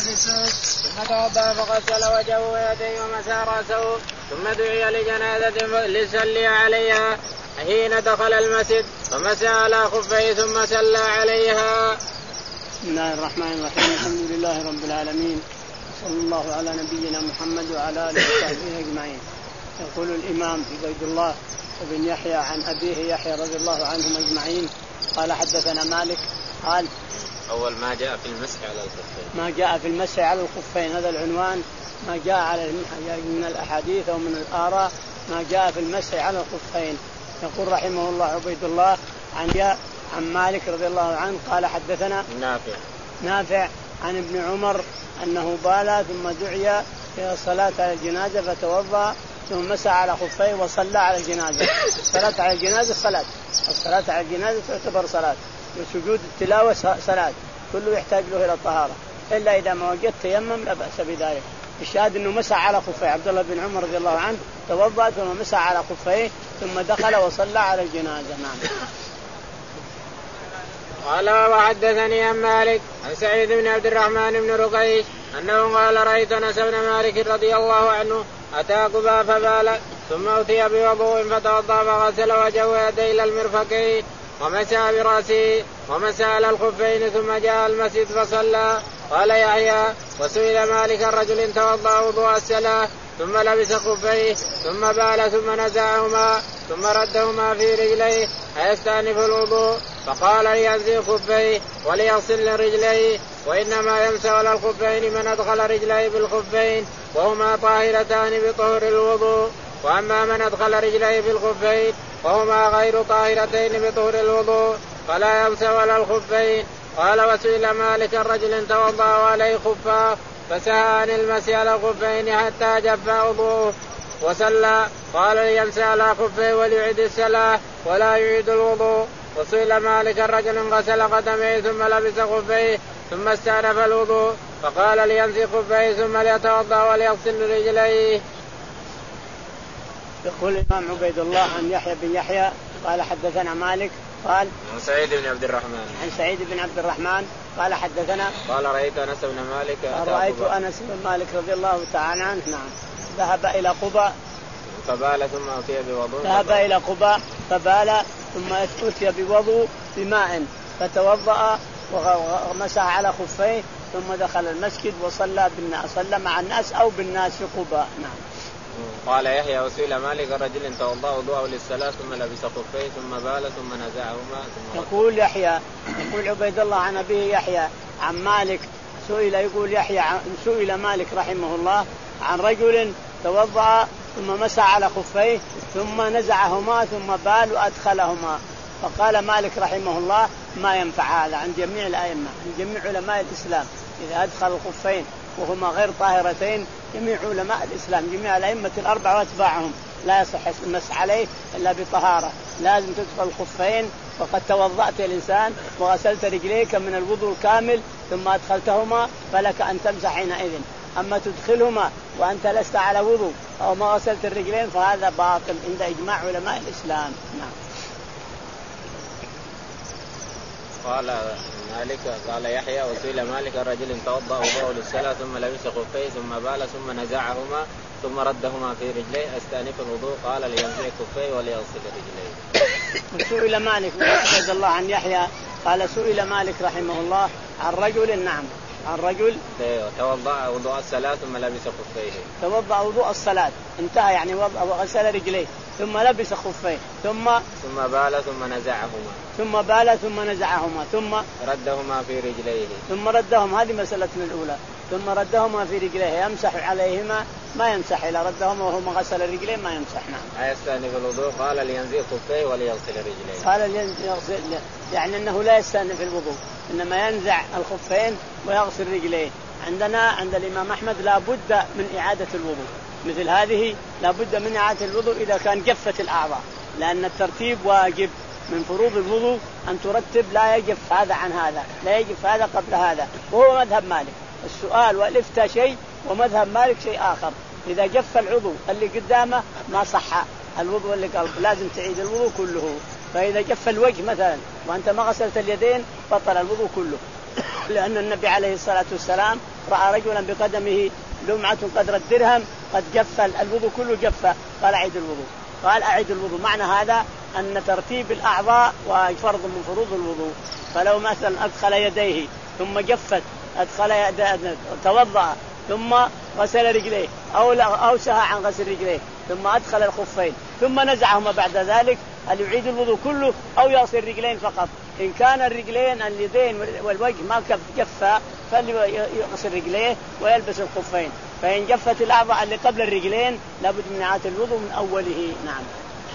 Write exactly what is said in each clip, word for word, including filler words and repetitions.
في السوق ثم توضأ فغسل وجهه ويديه ومسح رأسه ثم دعي لجنازة ليصلي عليها حين دخل المسجد فمسح على خفيه ثم صلى عليها. بسم الله الرحمن الرحيم. الحمد لله رب العالمين صلى الله على نبينا محمد وعلى آله وصحبه أجمعين. يقول الإمام عبيد الله بن يحيى عن أبيه يحيى رضي الله عنهم أجمعين قال حدثنا مالك قال أول ما جاء في المسح على الخفين ما جاء في المسح على الخفين هذا العنوان ما جاء على من الأحاديث أو من الآراء ما جاء في المسح على الخفين. يقول رحمه الله عبيد الله عن عن مالك رضي الله عنه قال حدثنا نافع نافع عن ابن عمر أنه بال ثم دعي إلى الصلاة على الجنازة فتوضأ ثم مسح على خفيه وصلى على الجنازة. الصلاة على الجنازة صلاة، الصلاة على الجنازة تعتبر صلاة، وسجود التلاوة صلاة، كله يحتاج له إلى الطهارة إلا إذا ما وجدت تيمم لا بأس بذلك. الشاهد أنه مسح على خفيه. عبد الله بن عمر رضي الله عنه توضأ ثم مسح على خفيه ثم دخل وصلى على الجنازة. نعم. قال وحدثني عن مالك عن سعيد بن عبد الرحمن بن رقيش أنه قال رأيت أنس بن مالك رضي الله عنه أتى قباء فبال ثم أتي بوضوء فتوضأ فغسل وجهه ويديه إلى المرفقين ومسح برأسه ومسح على الخفين ثم جاء المسجد فصلى. قال يحيى وسئل مالك الرجل توضأ وضوء الصلاة ثم لبس خفيه ثم بال ثم نزعهما ثم ردهما في رجليه أيستأنف الوضوء فقال لينزع خفيه وليغسل رجليه وإنما يمسح على الخفين من أدخل رجليه بالخفين وهما طاهرتان بطهر الوضوء وأما من أدخل رجليه بالخفين وهما غير طاهرتين بطهر الوضوء فلا يمسح على الخفين. قال وسئل مالك الرجل توضأ عليه خفاه فسهى عن المسح على الخفين حتى جف وضوءه وصلى. قال ليمسح على خفيه وليعيد الصلاة ولا يعيد الوضوء. وسئل مالك الرجل غسل قدميه ثم لبس خفيه ثم استأنف الوضوء فقال ليمسح خفيه ثم ليتوضأ وليغسل رجليه. يقول الإمام عبيد الله عن يحيى بن يحيى قال حدثنا مالك قال عن سعيد بن عبد الرحمن عن سعيد بن عبد الرحمن قال حدثنا قال رأيت أنس بن مالك رأيت أنس بن مالك رضي الله تعالى عنه نعم ذهب إلى قباء فبال ثم أتي بوضوء ذهب إلى قباء فبال ثم أتي بوضوء بماء فتوضأ ومسح على خفيه ثم دخل المسجد وصلى بالناس صلى مع الناس أو بالناس في قباء. نعم. قال يحيى وسئل مالك رجل توضأ وضوءه للصلاة ثم لبس خفيه ثم بال ثم نزعهما ثم يقول يحيى يقول عبيد الله عن أبيه يحيى عن مالك سئل يقول يحيى سئل مالك رحمه الله عن رجل توضأ ثم مسح على خفيه ثم نزعهما ثم بال وأدخلهما فقال مالك رحمه الله ما ينفع هذا عن جميع الأئمة عن جميع علماء الإسلام إذا أدخل الخفين وهما غير طاهرتين جميع علماء الإسلام جميع الأئمة الأربعة واتباعهم لا يصح المسح عليه إلا بطهارة لازم تدخل الخفين وقد توضأت الإنسان وغسلت رجليك من الوضوء الكامل ثم أدخلتهما فلك أن تمسح حينئذ. أما تدخلهما وأنت لست على وضوء أو ما غسلت الرجلين فهذا باطل عند إجماع علماء الإسلام. نعم. قال مالك قال يحيى وسئل مالك الرجل توضأ وضوءه للصلاة ثم لبس خفيه ثم بال ثم نزعهما ثم ردهما في رجليه أستأنف الوضوء قال لينزع خفيه وليغسل رجليه. سئل مالك رحمه الله عن يحيى قال سئل مالك رحمه الله عن رجل نعم عن رجل توضأ وضوء الصلاة ثم لبس خفيه توضأ وضوء الصلاة انتهى يعني وغسل رجليه ثم لبس خفيه ثم ثم بال ثم نزعهما ثم بال ثم نزعهما ثم ردهما في رجليه ثم ردهم هذه مسألتنا الأولى ثم ردهما في رجليه يمسح عليهما ما يمسح إلى ردهما وهو غسل الرجلين ما يمسح. نعم. أيستأنف الوضوء قال لينزع خفيه وليغسل رجليه قال ليغسل يعني أنه لا يستأنف الوضوء إنما ينزع الخفين ويغسل رجليه. عندنا عند الإمام أحمد لا بد من إعادة الوضوء مثل هذه لا بد من إعادة الوضوء إذا كان جفت الأعضاء لأن الترتيب واجب من فروض الوضوء أن ترتب لا يجف هذا عن هذا لا يجف هذا قبل هذا وهو مذهب مالك. السؤال والإفتاء شيء ومذهب مالك شيء آخر. إذا جف العضو اللي قدامه ما صح الوضوء اللي قلب لازم تعيد الوضوء كله. فإذا جف الوجه مثلا وأنت ما غسلت اليدين بطل الوضوء كله لأن النبي عليه الصلاة والسلام رأى رجلا بقدمه لمعة قدر الدرهم قد جف الوضوء كله جف، قال أعيد الوضوء. قال أعيد الوضوء. معنى هذا أن ترتيب الأعضاء وفرض من فروض الوضوء. فلو مثلا أدخل يديه ثم جفت، أدخل يديه توضأ ثم غسل رجليه أو أو سهى عن غسل رجليه ثم أدخل الخفين ثم نزعهما بعد ذلك، هل يعيد الوضوء كله أو يغسل الرجلين فقط؟ إن كان الرجلين اليدين والوجه ما جفا فليغسل رجليه ويلبس الخفين، فإن جفت الأعضاء اللي قبل الرجلين لابد من إعادة الوضوء من أوله. نعم.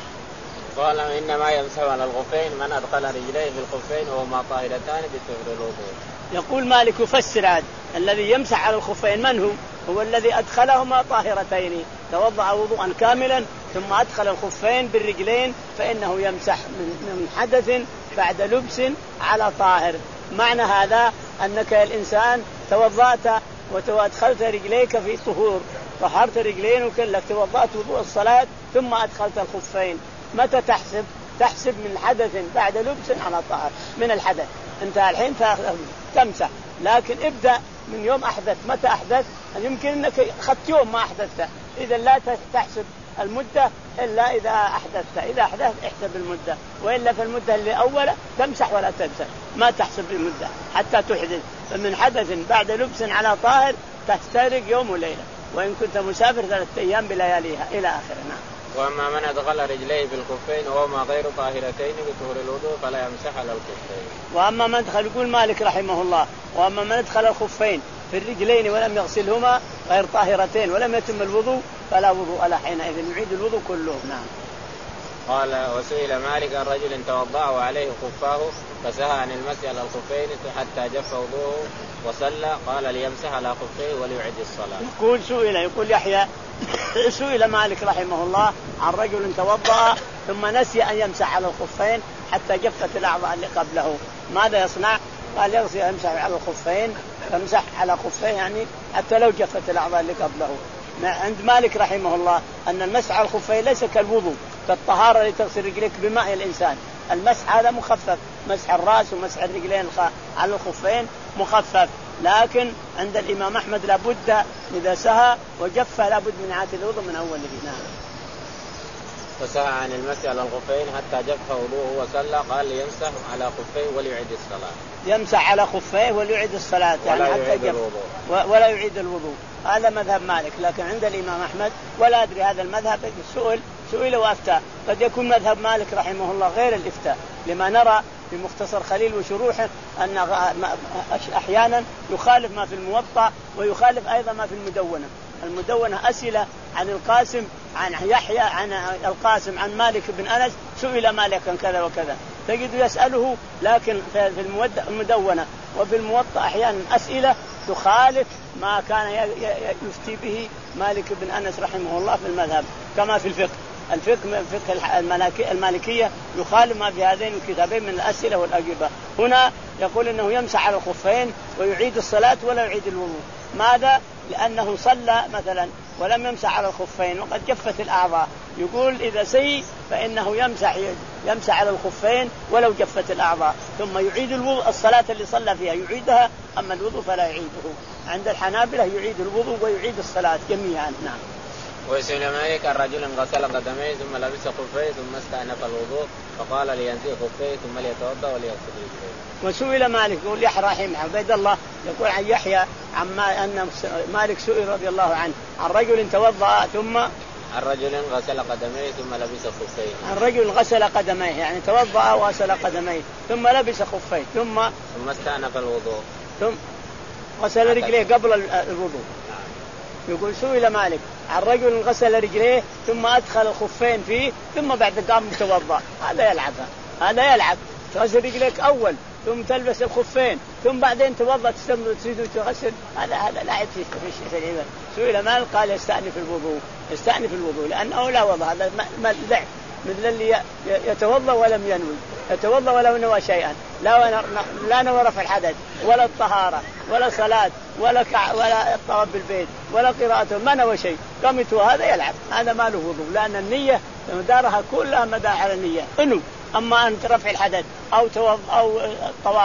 قال إنما يمسح على الخفين من أدخل رجليه في الخفين وهما طاهرتان بطهر الوضوء. يقول مالك يفسر هذا الذي يمسح على الخفين من هو؟ هو الذي أدخلهما طاهرتين، توضأ وضوءا كاملا ثم أدخل الخفين بالرجلين فإنه يمسح من حدث بعد لبس على طاهر. معنى هذا أنك الإنسان توضأت وأدخلت رجليك في طهور، طهرت رجلين وكلك توضأت وضوء الصلاة ثم أدخلت الخفين، متى تحسب؟ تحسب من حدث بعد لبس على طاهر من الحدث. أنت الحين تمسح، لكن ابدأ من يوم أحدث. متى أحدث؟ يمكن أنك أخذت يوم ما أحدثت، إذا لا تحسب المدة إلا إذا أحدثت. إذا أحدثت احسب المدة، وإلا في المدة اللي أولى تمسح ولا تمسح، ما تحسب المدة حتى تحدث. فمن حدث بعد لبس على طاهر تستغرق يوم وليلة، وإن كنت مسافر ثلاثة أيام بلياليها إلى آخره. نعم. وأما من أدخل رجليه في الخفين وهما غير طاهرتين بطهور الوضوء فلا يمسح على الخفين. وأما من أدخل، يقول مالك رحمه الله، وأما من أدخل الخفين في الرجلين ولم يغسلهما غير طاهرتين ولم يتم الوضوء فلا وضوء له حينئذ، يعيد الوضوء كله. نعم. قال وسئل مالك عن رجل توضأ وعليه خفاه فسهى عن المسح على الخفين حتى جف وضوءه وصلى، قال ليمسح على خفيه وليعد الصلاة. يقول سئل، يقول يحيى سئل مالك رحمه الله عن رجل توضأ ثم نسي أن يمسح على الخفين حتى جفت الأعضاء اللي قبله، ماذا يصنع؟ قال يغسل يمسح على الخفين، يمسح على خفيه يعني حتى لو جفت الأعضاء اللي قبله. عند مالك رحمه الله أن المسح على الخفين ليس كالوضوء كالطهارة اللي تغسل رجليك بماء الإنسان. المسح هذا مخفف، مسح الرأس ومسح الرجلين على الخفين مخفف، لكن عند الإمام أحمد لابد إذا سهى وجف لابد من إعادة الوضوء من أوله. نعم. فسهى عن المسح على الخفين حتى جف وضوءه وصلى، قال ليمسح على خفيه وليعيد الصلاة. يمسح على خفيه وليعيد الصلاة يعني ولا حتى يعيد جف الوضوء. ولا يعيد الوضوء. هذا مذهب مالك، لكن عند الإمام أحمد ولا أدري هذا المذهب سئل سئل وأفتى، قد يكون مذهب مالك رحمه الله غير الإفتاء، لما نرى في مختصر خليل وشروحه أن أحيانا يخالف ما في الموطأ ويخالف أيضا ما في المدونة. المدونة أسئلة عن القاسم عن يحيى عن القاسم عن مالك بن أنس، سئل مالك عن كذا وكذا، تجد يسأله، لكن في المدونة وفي الموطأ أحيانا أسئلة تخالف ما كان يفتي به مالك بن أنس رحمه الله في المذهب، كما في الفقه. الفقه فقه المالكية يخالف ما في هذين الكتابين من الأسئلة والأجوبة. هنا يقول إنه يمسح على الخفين ويعيد الصلاة ولا يعيد الوضوء. ماذا؟ لأنه صلى مثلا ولم يمسح على الخفين وقد جفت الأعضاء، يقول إذا سي فإنه يمسح يمسح على الخفين ولو جفت الأعضاء، ثم يعيد الوضوء. الصلاة اللي صلى فيها يعيدها، أما الوضوء فلا يعيده. عند الحنابلة يعيد الوضوء ويعيد الصلاة جميعا. نعم. وسئل مالك عن رجل غسل قدميه ثم لبس خفيه ثم استأنف الوضوء فقال لينزع خفيه ثم ليتوضأ وليغسل رجليه. وسئل مالك، يقول يحيى رحمه عبيد الله يقول عن يحيى عما أن مالك سئل رضي الله عنه عن رجل توضأ ثم عن رجل غسل قدميه ثم لبس خفيه. عن رجل غسل قدميه يعني توضأ وغسل قدميه ثم لبس خفيه ثم ثم استأنف الوضوء ثم غسل رجليه قبل الوضوء. يقول سئل مالك عن رجل غسل رجليه ثم أدخل الخفين فيه ثم بعد قام توضأ، هذا يلعبها، هذا يلعب. تغسل رجليك أول ثم تلبس الخفين ثم بعدين توضأ تسجد وتغسل، هذا هذا لعب في في العبادة. سئل مالك قال يستأنف الوضوء، يستأنف الوضوء لأنه لا وضع، هذا لعب مثل اللي يتوضأ ولم ينوي، يتوضأ ولو نوى شيئا، لا لا نوى رفع الحدث ولا الطهارة ولا صلاة ولا كع ولا الطواف بالبيت ولا قراءته، ما نوى شيء، قامت هذا يلعب، هذا ما له وضوء، لأن النية مدارها كلها مدار على النية. إنه أما أن رفع الحدث أو توض أو الطواف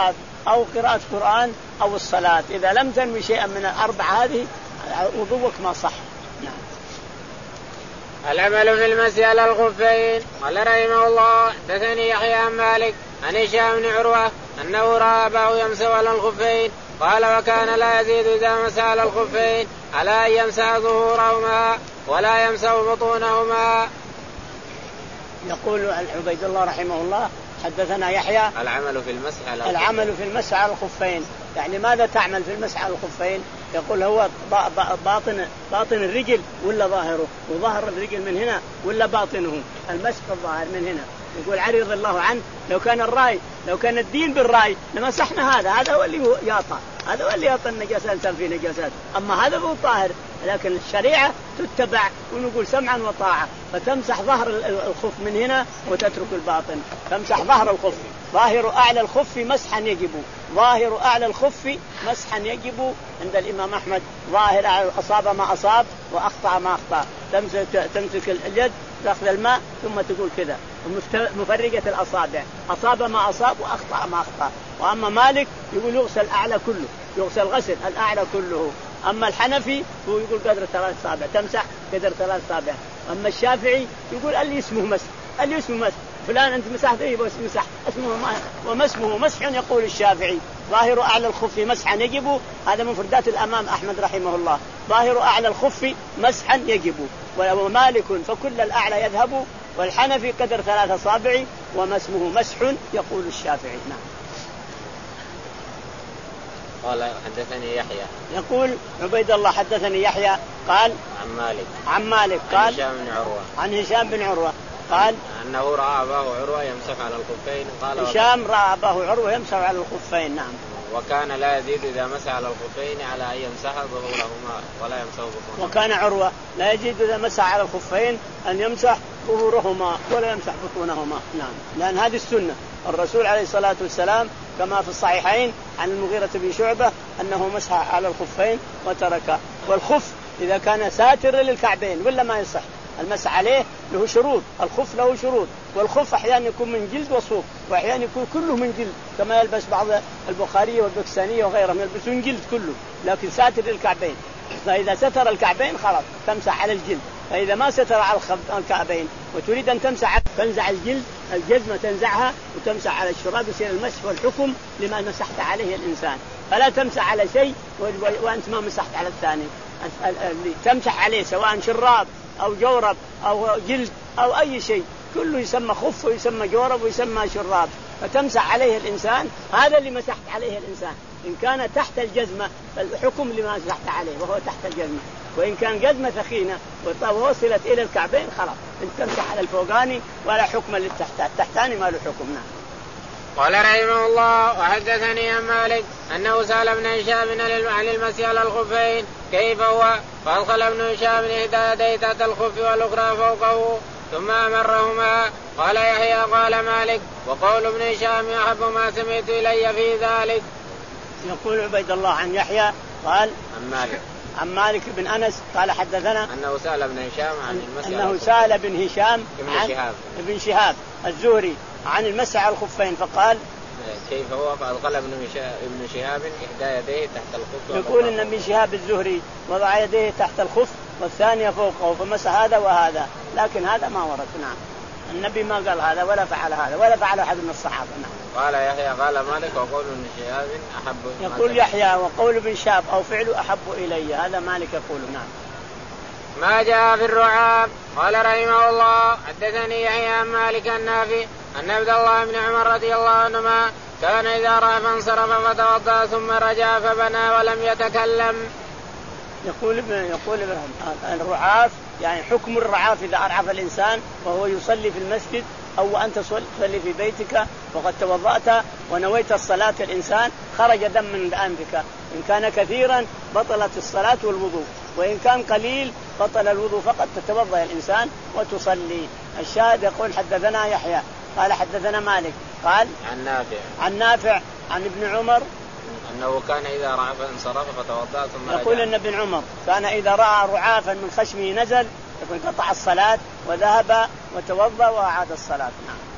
أو قراءة قرآن أو الصلاة. إذا لم تنوي شيئا من الأربعة هذه وضوءك ما صح. نعم. العمل في المسح على الخفين. قال رحمه الله حدثني يحيى عن مالك عن هشام بن عروة أنه رأى أباه يمسح على الخفين قال وكان لا يزيد إذا مسح على الخفين على أن يمسح ظهورهما ولا يمسح بطونهما. يقول عبيد الله رحمه الله حدثنا يحيى العمل في المسح على العمل في المسح على الخفين، يعني ماذا تعمل في المسح على الخفين؟ يقول هو باطن باطن الرجل ولا ظاهره، وظهر الرجل من هنا ولا باطنه، المسح الظاهر من هنا. يقول علي رضي الله عنه لو كان الرأي لو كان الدين بالرأي لمسحنا هذا هذا هو اللي يعطى هذا هو اللي يعطى النجاسات في نجاسات، أما هذا هو طاهر. لكن الشريعة تتبع ونقول سمعا وطاعة، فتمسح ظهر الخف من هنا وتترك الباطن. تمسح ظهر الخف، ظاهر أعلى الخف مسحا يجب، ظاهر أعلى الخف مسحا يجب عند الإمام أحمد. ظاهر أصاب ما أصاب وأخطأ ما أخطأ. تمسك تمسك اليد تأخذ الماء ثم تقول كذا، مفرقة الأصابع، أصاب ما أصاب وأخطأ ما أخطأ. وأما مالك يقول يغسل الأعلى كله، يغسل غسل الأعلى كله. أما الحنفي هو يقول قدر ثلاث أصابع، تمسح قدر ثلاث أصابع. أما الشافعي يقول اللي اسمه مسح، اللي اسمه مسح، فلان أنت مسحت إيه بس مسح اسمه ما وما اسمه مسح. يقول الشافعي ظاهر أعلى الخف مسحا يجب، هذا مفردات الأمام أحمد رحمه الله، ظاهر أعلى الخف مسحا يجب. ومالك فكل الأعلى يذهب، والحنفي قدر ثلاث أصابع وما اسمه مسح يقول الشافعي. نعم. قال حدثني يحيى يقول عبيد الله حدثني يحيى قال عن مالك عن مالك قال عن هشام بن عروة عن هشام بن عروة قال أنه رأى أباه عروة يمسح على الخفين. قال هشام رأى أباه عروة يمسح على الخفين. نعم. وكان لا يزيد إذا مسح على الخفين على أن يمسح ظهورهما ولا يمسح بطونهما. وكان عروة لا يزيد إذا مسح على الخفين أن يمسح ظهورهما ولا يمسح بطونهما. نعم. لأن هذه السنة، الرسول عليه الصلاة والسلام كما في الصحيحين عن المغيرة بن شعبة أنه مسح على الخفين وترك. والخف إذا كان ساتر للكعبين ولا ما يصح المسح عليه، له شروط. الخف له شروط، والخف أحيانا يكون من جلد وصوف، وأحيانا يكون كله من جلد كما يلبس بعض البخارية والبكسانية وغيرهم يلبسون جلد كله، لكن ساتر للكعبين. فإذا ستر الكعبين خلاص تمسح على الجلد. فإذا ما ستر على الكعبين وتريد أن تمسح تنزع الجلد الجزمة تنزعها وتمسح على الشراب، يصير المسح والحكم لما مسحت عليه الإنسان. فلا تمسح على شيء وأنت ما مسحت على الثاني. تمسح عليه سواء شراب أو جورب أو جلد أو أي شيء كله يسمى خف ويسمى جورب ويسمى شراب، فتمسح عليه الإنسان. هذا اللي مسحت عليه الإنسان. إن كان تحت الجزمة فالحكم لما مسحت عليه وهو تحت الجزمة، وإن كان جزمة ثخينة ووصلت إلى الكعبين خلاص أنت تمسح على الفوقاني ولا حكم للتحتاني، التحتاني ما له حكم. نعم. قال رحمه الله وحدثني عن مالك أنه سأل ابن هشام عن المسح على الخفين كيف هو، فأدخل ابن هشام إحدى يديه تحت الخف والأخرى فوقه ثم أمرهما. قال يحيى قال مالك وقول ابن هشام أحب ما سمعت إلي في ذلك. يقول عبيد الله عن يحيى قال عن مالك عن مالك بن أنس قال حدثنا أنه سأل ابن هشام عن المسح أنه سأل ابن هشام ابن شهاب ابن شهاب الزهري عن المسح على الخفين فقال كيف هو، فأدخل ابن ابن شهاب إحدى يديه تحت الخف. يقول إن ابن شهاب الزهري وضع يديه تحت الخف والثانية فوقه فمسح هذا وهذا، لكن هذا ما ورد. نعم. النبي ما قال هذا ولا فعل هذا ولا فعل أحد من الصحابة. نعم. قال يحيى قال مالك وقول ابن شهاب أحب. يقول يحيى وقول ابن شهاب أو فعله أحب إلي، هذا مالك يقول. نعم. ما جاء في الرعاب. قال رحمه الله حدثني يحيى عن مالك النافع أن عبد الله بن عمر رضي الله عنهما كان إذا رأى فانصرف فتوضأ ثم رجع فبنى ولم يتكلم. يقول يقول الرعاف يعني حكم الرعاف إذا أرعف الإنسان وهو يصلي في المسجد أو أنت تصلي في بيتك وقد توضأت ونويت الصلاة الإنسان خرج دم من أنفك، إن كان كثيرا بطلت الصلاة والوضوء، وإن كان قليل بطل الوضوء فقط تتوضأ الإنسان وتصلي. الشاهد يقول حدثنا يحيى قال حدثنا مالك قال عن نافع عن نافع عن ابن عمر أنه كان إذا رعف انصرف فتوضأ ثم رجع. يقول أن ابن عمر كان إذا رأى رعافا من خشمه نزل يقول قطع الصلاة وذهب وتوضأ وأعاد الصلاة. نعم.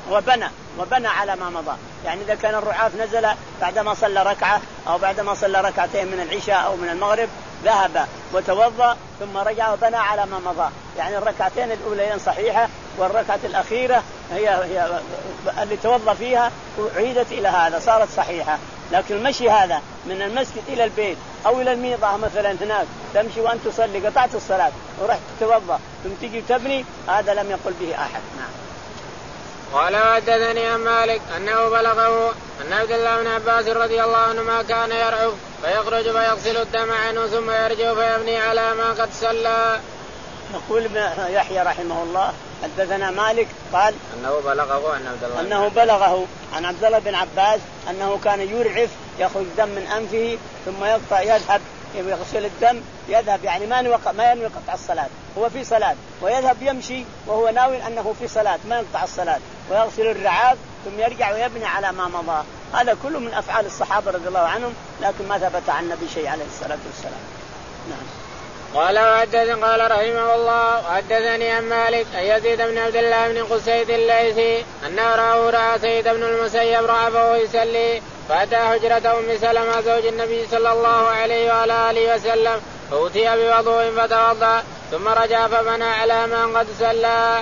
وبنى وبنى على ما مضى. يعني إذا كان الرعاف نزل بعدما صلى ركعة أو بعدما صلى ركعتين من العشاء أو من المغرب ذهب وتوضأ ثم رجع وبنى على ما مضى. يعني الركعتين الأولين صحيحة والركعة الأخيرة هي, هي اللي توضأ فيها وعيدت إلى هذا صارت صحيحة. لكن المشي هذا من المسجد إلى البيت أو إلى الميضة مثلا هناك تمشي وأنت تصلي قطعت الصلاة ورحت تتوضأ ثم تجي تبني هذا لم يقل به أحد. نعم. قال وحدثني عن مالك أنه بلغه أن عبد الله بن عباس رضي الله عنهما كان يرعف فيخرج فيغسل الدم عنه ثم يرجع فيبني على ما قد صلى. يقول ابن يحيى رحمه الله حدثنا مالك قال أنه بلغه عن عبد الله أنه بلغه عن عبد الله بن عباس أنه كان يرعف يخرج دم من أنفه ثم يقطع يذهب يغسل الدم يذهب يعني ما ينوي ما ينوي قطع الصلاة هو في صلاة ويذهب يمشي وهو ناوي أنه في صلاة ما يقطع الصلاة ويغسل الرعاف ثم يرجع ويبني على ما مضى. هذا كله من أفعال الصحابة رضي الله عنهم لكن ما ثبت عن النبي شيء عليه الصلاة والسلام. نعم. قال وحدثني قال رحمه الله وحدثني عن مالك أن يزيد بن عبد الله بن قسيد الليثي أنه رأى رأى سيد بن المسيب رعفه يصلي فأتى حجرة أم سلمة زوج النبي صلى الله عليه وعلى آله وسلم فأتي بوضوء فتوضأ ثم رجع فبنى على من قد صلى.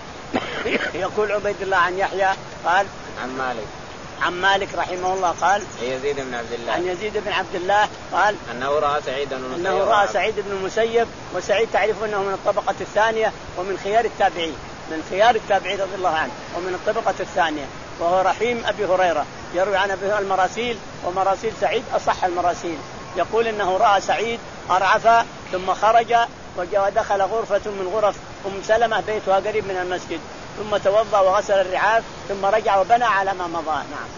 يقول عبيد الله عن يحيى قال عن مالك عن مالك رحمه الله قال يزيد بن عبد الله عن يزيد بن عبد الله قال أنه رأى سعيد بن المسيب أنه رأى سعيد بن المسيب وسعيد تعرف أنه من الطبقة الثانية ومن خيار التابعين من خيار التابعين رضي الله عنه ومن الطبقة الثانية وهو رحيم أبي هريرة يروي عن أبي المراسيل ومراسيل سعيد أصح المراسيل. يقول أنه رأى سعيد أرعف ثم خرج ودخل غرفة من غرف أم سلمة بيتها قريب من المسجد ثم توضأ وغسل الرعاف ثم رجع وبنى على ما مضى. نعم.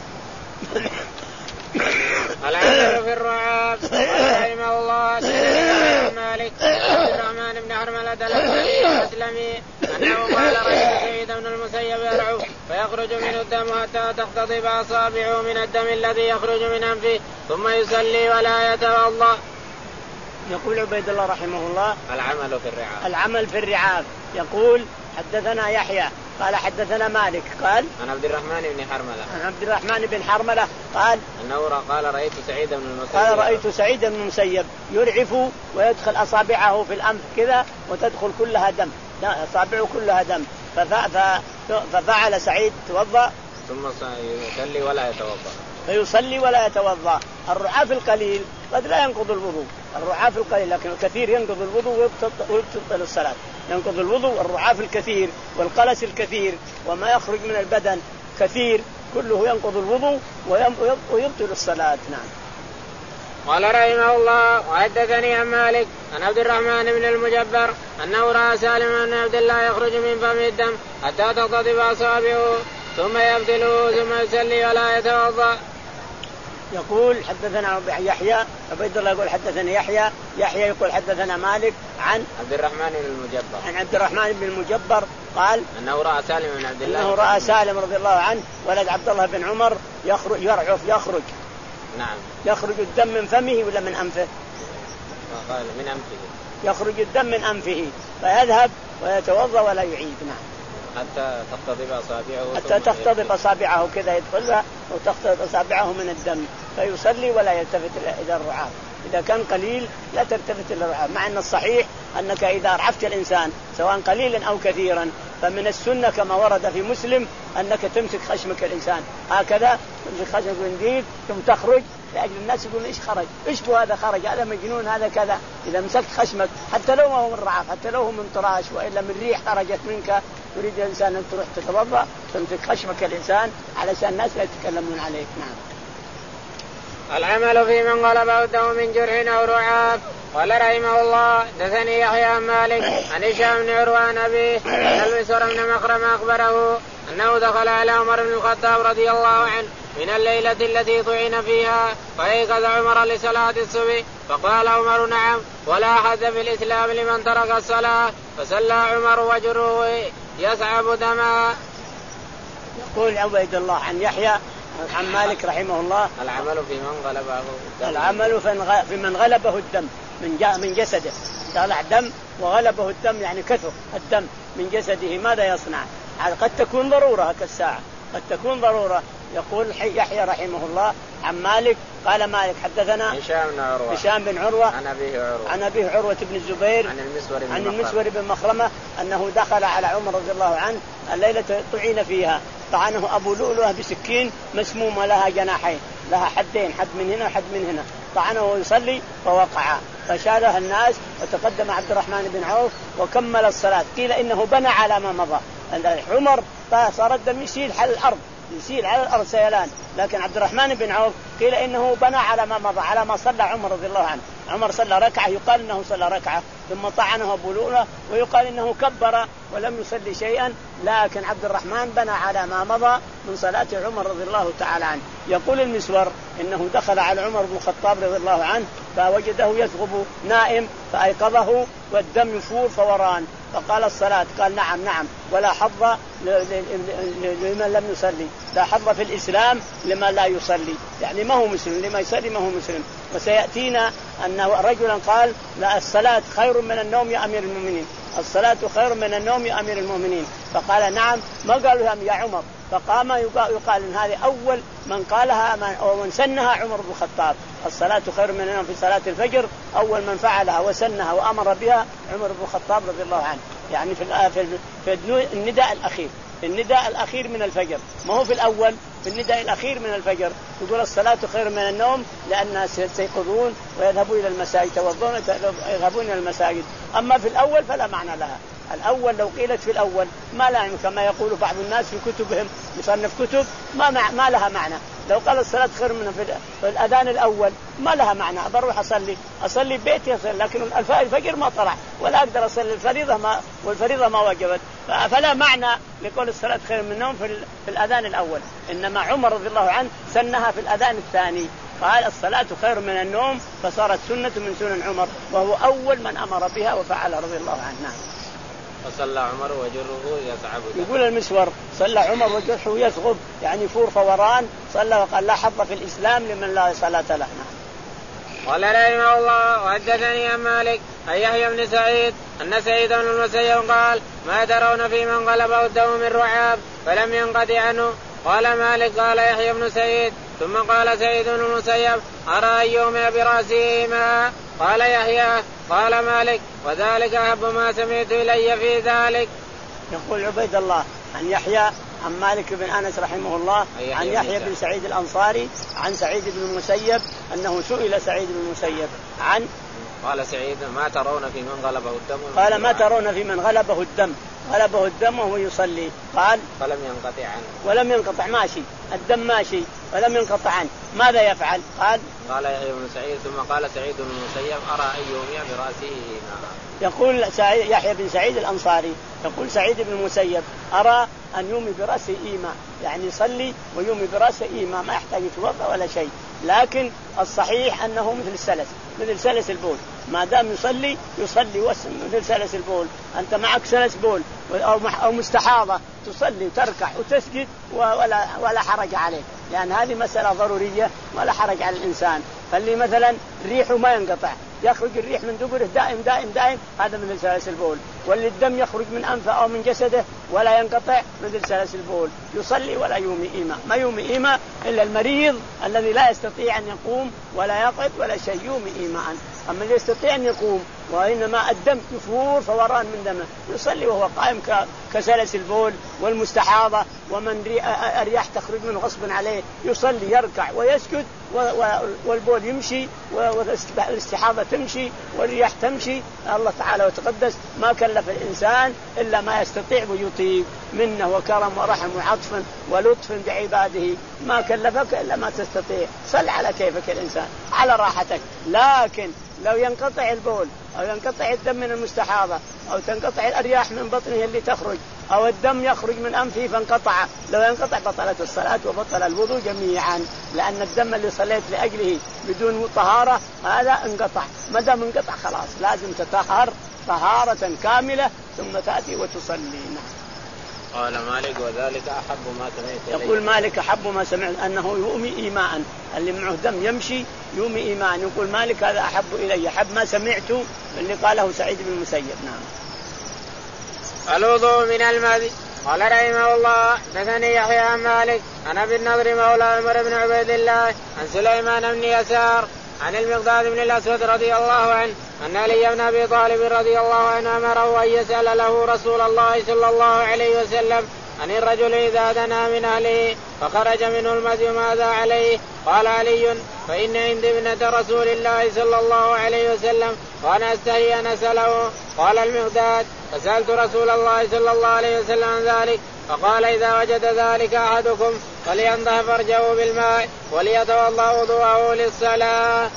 العمل في الرعاف. رحمه الله مالك عبد الرحمن بن حرملة الأسلمي أنه قال رأيت سعيد بن المسيب يرعف فيخرج منه الدم حتى تختضب أصابعه من الدم الذي يخرج من أنفه ثم يصلي ولا يتوضأ. يقول عبيد الله رحمه الله العمل في الرعاف. العمل في الرعاف. يقول حدثنا يحيى قال حدثنا مالك قال عن عبد الرحمن بن حرملة عن عبد الرحمن بن حرملة قال أنه قال رأيت سعيد بن المسيب قال رأيت سعيد بن المسيب يرعف ويدخل أصابعه في الأنف كذا وتدخل كلها دم أصابعه كلها دم ففعل سعيد توضأ ثم يصلي ولا يتوضأ فيصلي ولا يتوضأ. الرعاف القليل قد لا ينقض الوضوء الرعاف القليل لكن الكثير ينقض الوضوء ويبطل الصلاة. ينقض الوضوء الرعاف الكثير والقلس الكثير وما يخرج من البدن كثير كله ينقض الوضوء ويبطل الصلاة. نعم. قال رحمه الله وحدثني عن مالك عن عبد الرحمن بن المجبر أنه رأى سالم بن عبد الله يخرج من فمه الدم حتى تختضب أصابعه ثم يبتله ثم يصلي ولا يتوضأ. يقول حدثنا يحيى عبيد الله يقول حدثنا يحيى يحيى يقول حدثنا مالك عن عبد الرحمن بن المجبر عن عبد الرحمن بن المجبر قال أنه رأى سالم بن عبد الله أنه رأى سالم رضي الله عنه ولد عبد الله بن عمر يخرج يرعف يخرج نعم يخرج الدم من فمه ولا من أنفه؟ قال من أنفه يخرج الدم من أنفه فيذهب ويتوضأ ولا يعيد. نعم. حتى تختضب أصابعه حتى تختضب أصابعه كذا يدخلها وتختضب أصابعه من الدم فيصلي ولا يلتفت إلى الرعاف. إذا كان قليل لا تلتفت إلى الرعاف مع أن الصحيح أنك إذا رعفت الإنسان سواء قليلا أو كثيرا فمن السنة كما ورد في مسلم أنك تمسك خشمك الإنسان هكذا تمسك خشمك ونديك ثم تخرج لأجل الناس يقولون إيش خرج إيش بو هذا خرج هذا مجنون هذا كذا. إذا مسكت خشمك حتى لو هو من رعاف حتى لو هو من طراش وإلا من ريح خرجت منك تريد الإنسان أن تروح تتوضأ تمسك خشمك الإنسان علشان الناس لا يتكلمون عليك. نعم. العمل في من غلبه الدم من جرح أو رعاف. قال رحمه الله دثني يحيى عن مالك عن هشام بن عروة عن أبيه أن المسور بن مخرم أخبره أنه دخل على عمر بن الخطاب رضي الله عنه من الليلة التي طعن فيها فأيقظ عمر لصلاة الصبح فقال عمر نعم ولا أحد في الإسلام لمن ترك الصلاة فصلى عمر وجره يصعب دما. يقول عبيد الله عن يحيى عن مالك رحمه الله العمل في من غلبه الدم العمل في من غلبه الدم من جاء من جسده طلع دم وغلبه الدم يعني كثر الدم من جسده ماذا يصنع؟ قد تكون ضرورة كالساعة، قد تكون ضرورة. يقول يحيى رحمه الله عن مالك قال مالك حدثنا هشام بن عروة هشام بن عروة عن أبيه عروة عن أبيه عروة بن الزبير عن المسور بن, عن المسور بن مخرمة أنه دخل على عمر رضي الله عنه الليلة طعن فيها، طعنه أبو لؤلؤة بسكين مسمومة لها جناحين، لها حدين، حد من هنا وحد من هنا، طعنه ويصلي فوقع فشاله الناس وتقدم عبد الرحمن بن عوف وكمل الصلاة. قيل إنه بنى على ما مضى. عمر صار الدم يسيل على الأرض، يسيل على الأرض سيلان، لكن عبد الرحمن بن عوف قيل إنه بنى على ما مضى، على ما صلى عمر رضي الله عنه. عمر صلى ركعة، يقال إنه صلى ركعة ثم طعنه أبو لؤلؤة، ويقال إنه كبر ولم يصلي شيئا، لكن عبد الرحمن بنى على ما مضى من صلاة عمر رضي الله تعالى عنه. يقول المسور إنه دخل على عمر بن الخطاب رضي الله عنه فوجده يثغب نائم فأيقظه والدم يفور فوران، فقال الصلاة، قال نعم نعم ولا حظ لمن لم يصلي، لا حظ في الإسلام لما لا يصلي، يعني ما هو مسلم، لما يصلي ما هو مسلم. وسيأتينا أن رجلا قال لا الصلاة خير من النوم يا أمير المؤمنين، الصلاة خير من النوم يا أمير المؤمنين، فقال نعم، ما قالوا يا عمر، فقام يقال إن هذه أول من قالها ومن سنها عمر بن الخطاب، الصلاة خير من النوم في صلاة الفجر، أول من فعلها وسنها وأمر بها عمر بن الخطاب رضي الله عنه، يعني في في النداء الأخير، النداء الأخير من الفجر، ما هو في الأول، في النداء الأخير من الفجر يقول الصلاة خير من النوم، لأنها سيقظون ويذهبون إلى المساجد، يتوضون ويذهبون إلى المساجد. أما في الأول فلا معنى لها، الأول لو قيلت في الأول ما لا، كما يقول بعض الناس في كتبهم يصنف كتب ما مع ما لها معنى، لو قال الصلاة خير من في الأذان الأول ما لها معنى، بروح أصلي أصلي بيتي أصلي، لكن الفجر ما طلع ولا أقدر أصلي الفريضة ما والفريضة ما وجبت، فلا معنى لقول الصلاة خير من النوم في الأذان الأول. إنما عمر رضي الله عنه سنها في الأذان الثاني، قال الصلاة خير من النوم، فصارت سنة من سنن عمر، وهو أول من أمر بها وفعل رضي الله عنه. فصلى عمر وجره يصعب. يقول المسور صلى عمر وجرحه يثغب، يعني فور فوران، صلى وقال لا حظ في الإسلام لمن لا صلاة له. قال رحمه الله وحدثني عن مالك عن يحيى بن سعيد أن سعيد بن المسيب قال ما ترون في من غلبه الدم من رعاب فلم ينقطع عنه؟ قال مالك قال يحيى بن سعيد ثم قال سعيد بن المسيب أرى أن يومئ برأسه ماء. قال يحيى قال مالك وذلك أحب ما سمعت إلي في ذلك. يقول عبيد الله عن يحيى عن مالك بن أنس رحمه الله عن يحيى بن سعيد الأنصاري عن سعيد بن المسيب أنه سئل سعيد بن المسيب عن قال سعيد ما ترون في من غلبه الدم؟ قال ما ترون في من غلبه الدم، غلبه الدم وهو يصلي، قال فلم ينقطع عنه، ولم ينقطع ماشي الدم ماشي ولم ينقطع عنه، ماذا يفعل؟ قال قال يحيى بن سعيد ثم قال سعيد بن المسيب أرى أن يومئ برأسه ماء. يقول يحيى بن سعيد الأنصاري يقول سعيد بن المسيب أرى أن يومي برأسه إيماء، يعني يصلي ويومي برأسه إيماء، ما يحتاج يتوضأ ولا شيء، لكن الصحيح أنه مثل السلس، مثل سلس البول، ما دام يصلي يصلي وسم مثل سلس البول، أنت معك سلس بول أو مستحاضة تصلي وتركع وتسجد ولا ولا حرج عليك، لأن هذه مسألة ضرورية ولا حرج على الإنسان. فاللي مثلا ريحه ما ينقطع، يخرج الريح من دبره دائم دائم دائم، هذا مثل سلس البول. واللي الدم يخرج من أنفه أو من جسده ولا ينقطع مثل سلس البول، يصلي ولا يومي إيماء. ما يومي إيماء إلا المريض الذي لا يستطيع أن يقوم ولا يقعد ولا شيء، يومي إيماء. أما اللي يستطيع أن يقوم وإنما الدم يفور فوران من دمه يصلي وهو قائم كسلس البول والمستحاضة، ومن الرياح تخرج منه غصبا عليه يصلي يركع ويسجد والبول يمشي والاستحاضة تمشي والرياح تمشي. الله تعالى وتقدس ما كلف الإنسان إلا ما يستطيع ويطيق منه وكرم ورحم وعطف ولطف بعباده، ما كلفك إلا ما تستطيع. صل على كيفك الإنسان على راحتك، لكن لو ينقطع البول أو ينقطع الدم من المستحاضة أو تنقطع الأرياح من بطنه اللي تخرج أو الدم يخرج من أنفه فانقطع، لو ينقطع بطلت الصلاة وبطل الوضوء جميعا، لأن الدم اللي صليت لأجله بدون طهارة هذا انقطع، ما دام انقطع خلاص لازم تطهر طهارة كاملة ثم تأتي وتصلي. قال مالك وذلك أحب ما سمعت. يقول مالك أحب ما سمعت أنه يؤمي إيماء، اللي معه دم يمشي يؤمي إيماء. يقول مالك هذا أحب إلي، أحب ما سمعته اللي قاله سعيد بن المسيب. نعم. الوضوء من المذي. قال رحمه الله حدثني يحيى عن مالك عن ابي النضر مولى عمر بن عبيد الله عن سليمان بن يسار عن المقداد بن الاسود رضي الله عنه ان علي بن ابي طالب رضي الله عنه امره ان يسال له رسول الله صلى الله عليه وسلم عن الرجل اذا دنا من اهله فخرج منه المذي ماذا عليه؟ قال علي فان عندي ابنه رسول الله صلى الله عليه وسلم وانا استحي ان اساله. قال المقداد فسالت رسول الله صلى الله عليه وسلم عن ذلك فقال اذا وجد ذلك احدكم فلينضح فرجه بالماء وليتوضا وضوءه للصلاه.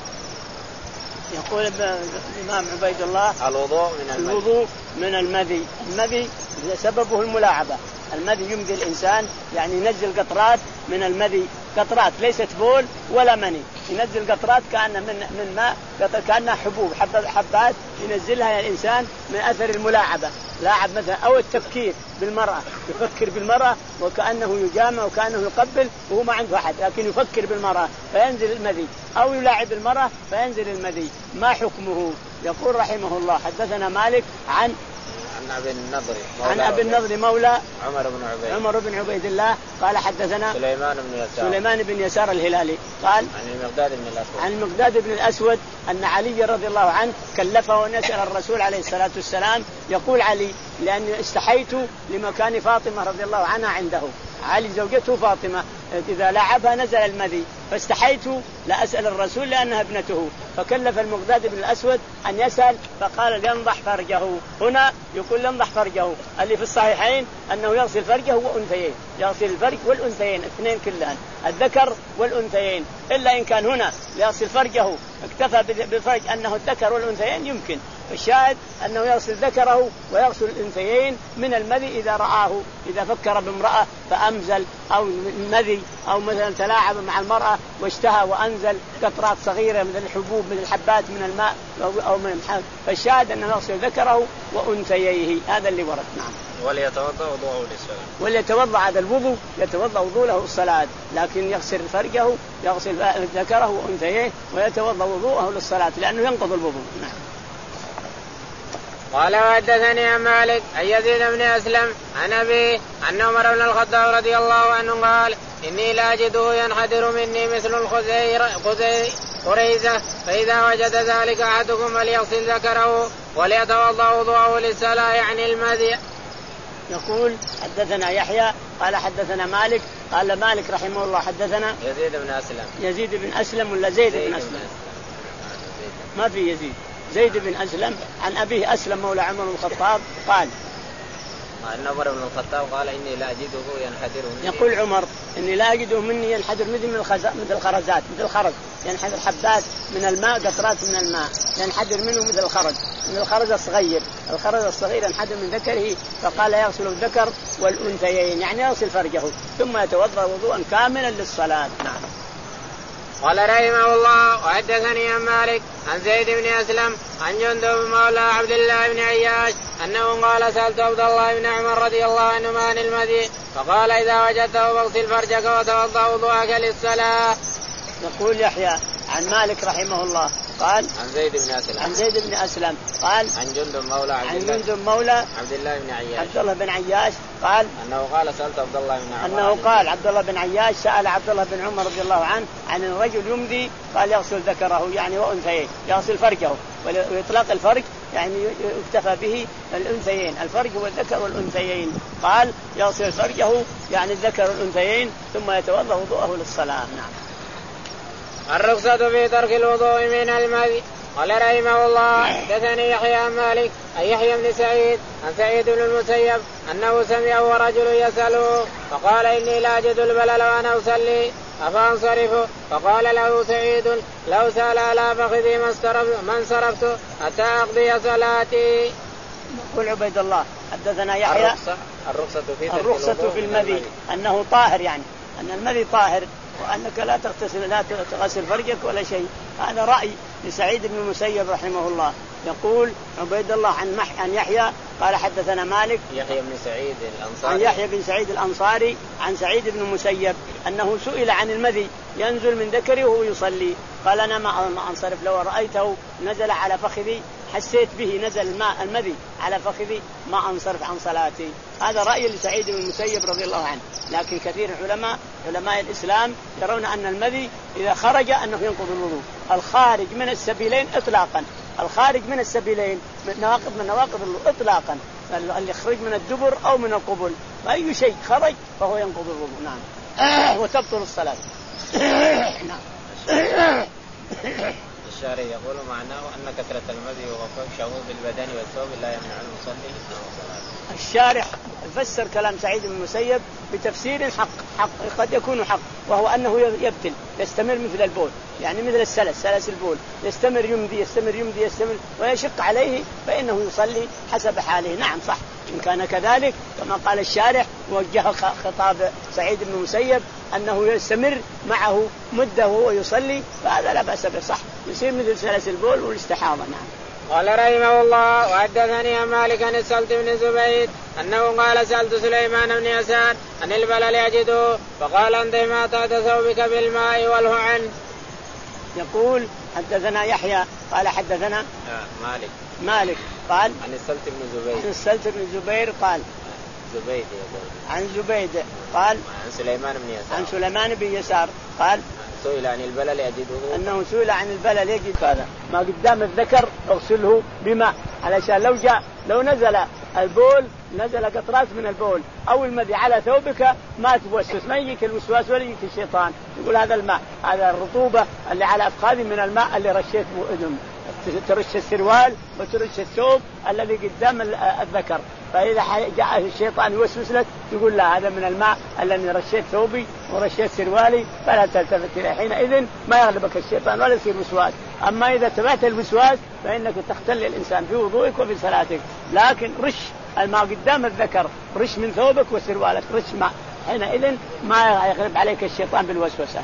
يقول الإمام عبيد الله الوضوء من المذي. الوضوء من المذي. المذي سببه الملاعبة. المذي يمذي الإنسان يعني ينزل قطرات من المذي، قطرات ليست بول ولا مني، ينزل قطرات كأن من من ماء كأنها حبوب حبات ينزلها الإنسان من أثر الملاعبة، لاعب مثلا أو التفكير بالمرأة، يفكر بالمرأة وكأنه يجامع وكأنه يقبل وهو ما عنده أحد لكن يفكر بالمرأة فينزل المذي، أو يلاعب المرأة فينزل المذي. ما حكمه؟ يقول رحمه الله حدثنا مالك عن عن أبي النضر عن أبي النضر مولى عمر بن عبيد عمر بن عبيد الله قال حدثنا سليمان بن يسار سليمان بن يسار الهلالي قال عن المقداد بن الأسود عن المقداد بن الأسود أن علي رضي الله عنه كلفه أن يسأل الرسول عليه الصلاة والسلام. يقول علي لأني استحيت لمكان فاطمة رضي الله عنها عنده، علي زوجته فاطمة إذا لعبها نزل المذي فاستحيت لا أسأل الرسول لأنها ابنته، فكلف المقداد بن الأسود أن يسأل فقال لينضح فرجه. هنا يقول لينضح فرجه، اللي في الصحيحين أنه يغسل فرجه وأنثيين، يغسل الفرج والأنثيين اثنين كلهن الذكر والأنثيين، إلا إن كان هنا يغسل فرجه اكتفى بالفرج أنه الذكر والأنثيين يمكن، الشاهد أنه يغسل ذكره ويغسل الأنثيين من المذي إذا رآه، إذا فكر بامرأة فأمزل أو المذي أو مثلا تلاعب مع المرأة واشتهى وأنزل قطرات صغيرة من الحبوب من الحبات من الماء أو من الحب، فالشاهد أنه يغسل ذكره وأنثييه. هذا اللي ورد. نعم. وليتوضأ وضوءه للصلاة. وليتوضأ هذا الوضوء يتوضأ وضوء له الصلاة، لكن يغسل فرجه يغسل ذكره وأنثييه ويتوضأ وضوءه للصلاة لأنه ينقض الوضوء. نعم. قال وحدثني عن مالك عن يزيد بن أسلم عن أبيه أن عمر بن الخطاب رضي الله عنه قال إني لاجده ينحدر مني مثل الخزير قريزة، فإذا وجد ذلك أحدكم فليغسل ذكره وليتوضأ وضوءه للصلاة يعني المذي. يقول حدثنا يحيى قال حدثنا مالك قال مالك رحمه الله حدثنا يزيد بن أسلم يزيد بن أسلم ولا زيد بن أسلم؟ ما في يزيد، زيد بن أسلم عن أبيه أسلم مولى عمر بن الخطاب قال أن عمر بن الخطاب قال إني لا أجده ينحدر مني. يقول عمر إني لا أجده مني ينحدر مثل من الخزات مثل الخرزات مثل الخرز، ينحدر حبات من الماء قطرات من الماء ينحدر منه مثل الخرز، من الخرز الصغير، الخرز الصغير ينحدر من ذكره، فقال يغسل الذكر والأنثيين يعني يغسل فرجه ثم يتوضأ وضوءا كاملا للصلاة. نعم. قال رحمه الله وحدثني عن مالك عن زيد بن أسلم عن جندب مولى عبد الله بن عياش أنه قال سألت عبد الله بن عمر رضي الله عنهما عن المذي فقال إذا وجدته فاغسل فرجك وتوضأ وضوءك للصلاة. يقول يحيى عن مالك رحمه الله قال عن زيد بن أسلم عن زيد بن أسلم قال عن جندب مولى عبد عن الله جندب مولى عبد الله بن عياش عبد الله بن عياش قال أنه قال سألت عبد الله بن عمر أنه قال عبد الله بن عياش سأل عبد الله بن عمر رضي الله عنه عن الرجل يمضي قال يغسل ذكره يعني وأنثيه، يغسل فرجه، ويطلق الفرج يعني يكتفى به الأنثيين، الفرج والذكر والأنثيين، قال يغسل فرجه يعني الذكر والأنثيين ثم يتوضأ وضوءه للصلاة. نعم. الرخصة في ترك الوضوء من المذي. قال رحمه الله حدثني يحيى عن مالك عن يحيى بن سعيد عن سعيد بن المسيب أنه سمعه رجل يسأله فقال إني لا أجد البلل وأنا أصلي أفأنصرف؟ فقال له سعيد لو سأل على فخذي ما انصرفت حتى أقضي صلاتي. يقول عبيد الله حدثنا يحيى الرخصة, الرخصة في, الرخصة في المذي أنه طاهر، يعني أن المذي طاهر وأنك لا تغتسل لا تغسل فرجك ولا شيء. هذا رأي لسعيد بن المسيب رحمه الله. يقول عبيد الله عن مح عن يحيى قال حدثنا مالك يحيى بن سعيد الأنصاري عن يحيى بن سعيد الأنصاري عن سعيد بن المسيب أنه سئل عن المذي ينزل من ذكره وهو يصلي، قال أنا ما أنصرف لو رأيته نزل على فخذي حسيت به نزل الماء المذي على فخذي ما أنصرف عن صلاتي. هذا رأي لسعيد بن المسيب رضي الله عنه. لكن كثير علماء علماء الإسلام يرون أن المذي إذا خرج أنه ينقض الوضوء. الخارج من السبيلين إطلاقا، الخارج من السبيلين من نواقض من نواقض الوضوء إطلاقا، اللي يخرج من الدبر أو من القبل أي شيء خرج فهو ينقض الوضوء. نعم. آه وتبطل الصلاة. نعم. الشارع يقول معناه أن كثرة المذي وغفوشه بالبدن والثوب لا يمنع المصلي من الصلاة. الشارع فسر كلام سعيد بن المسيب بتفسير حق حق قد يكون حق، وهو أنه يبتل يستمر مثل البول، يعني مثل السلس سلس البول يستمر يمضي يستمر يمضي يستمر ويشق عليه فإنه يصلي حسب حاله. نعم صح إن كان كذلك كما قال الشارع ووجه خطاب سعيد بن المسيب أنه يستمر معه مدة وهو يصلي فهذا لا بأس به، صح يصير مثل سلس البول والاستحاضة. نعم. قال رحمه الله وحدثني عن مالك عن السلت بن زبيد أنه قال سألت سليمان بن يسار عن البلل يجده فقال أنت ما تحت ثوبك بالماء والهو عنه. يقول حدثنا يحيى قال حدثنا آه مالك مالك قال عن السلت بن زبير عن السلت بن زبير قال زبيد عن زبيد قال عن سليمان بن يسار عن سليمان بن يسار قال سئل عن البلل يجده أنه سئل عن البلل يجد هذا ما قدام الذكر اغسله بماء علشان لو جاء لو نزل البول نزل قطرات من البول أو المذي على ثوبك ما توسوس ما يجيك الوسواس ولا يجيك الشيطان يقول هذا الماء هذا الرطوبة اللي على أفخاذي من الماء اللي رشيت أذن ترش السروال وترش الثوب الذي قدام الذكر فإذا جاء الشيطان يوسوس لك يقول لا هذا من الماء الذي رشيت ثوبي ورشيت سروالي فلا تلتفت إليه حينئذ ما يغلبك الشيطان ولا يصير وسواس. أما إذا تبعت الوسواس فإنك تختل الإنسان في وضوئك وفي صلاتك. لكن رش الماء قدام الذكر رش من ثوبك وسروالك رش ماء حينئذ ما يغلب عليك الشيطان بالوسوسة.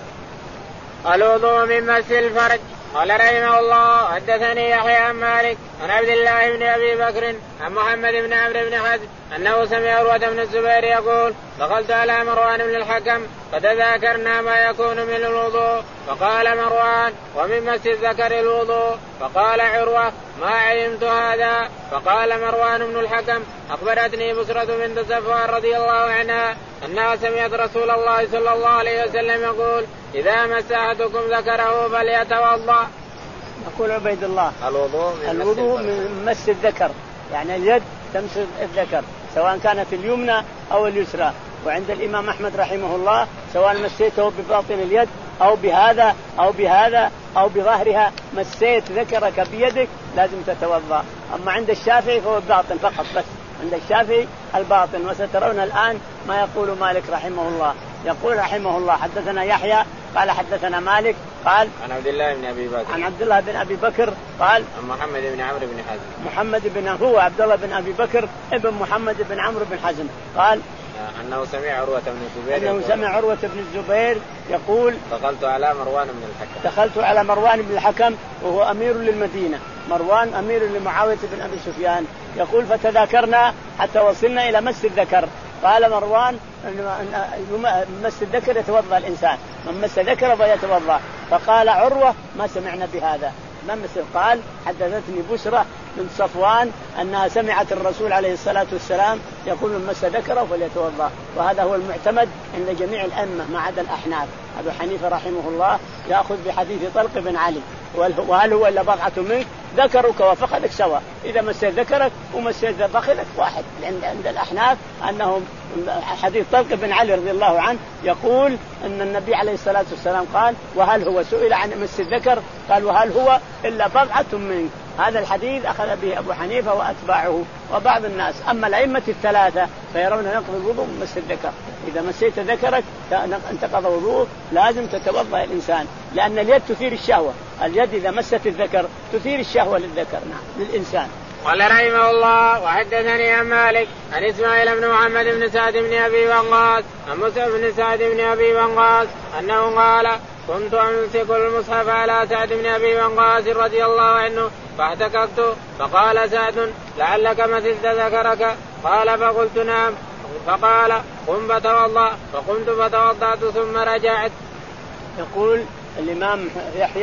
نعم. الوضوء من مس الفرج. قال رحمه الله حدثني يحيى عن مالك عن عبد الله بن أبي بكر عن محمد بن عمرو بن حزم أنه سمع عروة بن الزبير يقول دخلت على مروان بن الحكم فتذاكرنا ما يكون من الوضوء فقال مروان ومن مس الذكر الوضوء فقال عروة ما علمت هذا فقال مروان بن الحكم أخبرتني بسرة بنت صفوان رضي الله عنها أنها سمعت رسول الله صلى الله عليه وسلم يقول إذا مس أحدكم ذكره فليتوضأ. يقول عبيد الله الوضوء من, الوضوء من مس الذكر يعني اليد تمس الذكر سواء كانت اليمنى أو اليسرى. وعند الإمام أحمد رحمه الله سواء مسيته بباطن اليد أو بهذا أو بهذا أو بظهرها مسيت ذكرك بيدك لازم تتوضأ. أما عند الشافعي فهو الباطن فقط بس عند الشافعي الباطن. وسترون الآن ما يقول مالك رحمه الله. يقول رحمه الله حدثنا يحيى قال حدثنا مالك قال عن عبد الله بن أبي بكر عن عبد الله بن أبي بكر قال عن محمد بن عمرو بن حزم محمد بن هو عبد الله بن أبي بكر ابن محمد بن عمرو بن حزم قال أنه سمع عروة بن الزبير أنه سمع عروة بن الزبير يقول دخلت على مروان بن الحكم دخلت على مروان بن الحكم وهو أمير للمدينة. مروان أمير لمعاوية بن أبي سفيان. يقول فتذاكرنا حتى وصلنا إلى مس الذكر. قال مروان مس الذكر يتوضأ الإنسان من مس ذكر فيتوضأ. فقال عروة ما سمعنا بهذا ما مثل. قال حدثتني بسرة من صفوان أنها سمعت الرسول عليه الصلاة والسلام يقول من مس ذكره فليتوضأ. وهذا هو المعتمد عند جميع الأئمة ما عدا الأحناف. أبو حنيفة رحمه الله يأخذ بحديث طلق بن علي وهل هو إلا بضعة منك ذكرك وفخذك سوا. إذا مسيت ذكرك ومسيت فخذك واحد. عند الأحناف أنهم حديث طلق بن علي رضي الله عنه يقول أن النبي عليه الصلاة والسلام قال وهل هو سئل عن مس الذكر قال وهل هو إلا بضعة منك. هذا الحديث أخذ به أبو حنيفة وأتباعه وبعض الناس. أما الأئمة الثلاثة فيرون نقض الوضوء من مس الذكر. إذا مسيت ذكرك انتقض وضوء لازم تتوضأ الإنسان لأن اليد تثير الشهوة. اليد إذا مست الذكر تثير الشهوة للذكر نعم للإنسان. قال رحمه الله وحدثني عن مالك عن إسماعيل بن محمد بن سعد بن أبي وقاص عن موسى بن سعد بن أبي وقاص أنه قال كنت أمسك المصحف على سعد بن أبي وقاص رضي الله عنه فاحتككت فقال سعد لعلك مسست ذكرك قال فقلت نعم فقال قم فتوضأ فقمت فتوضأت ثم رجعت. يقول الإمام يحيى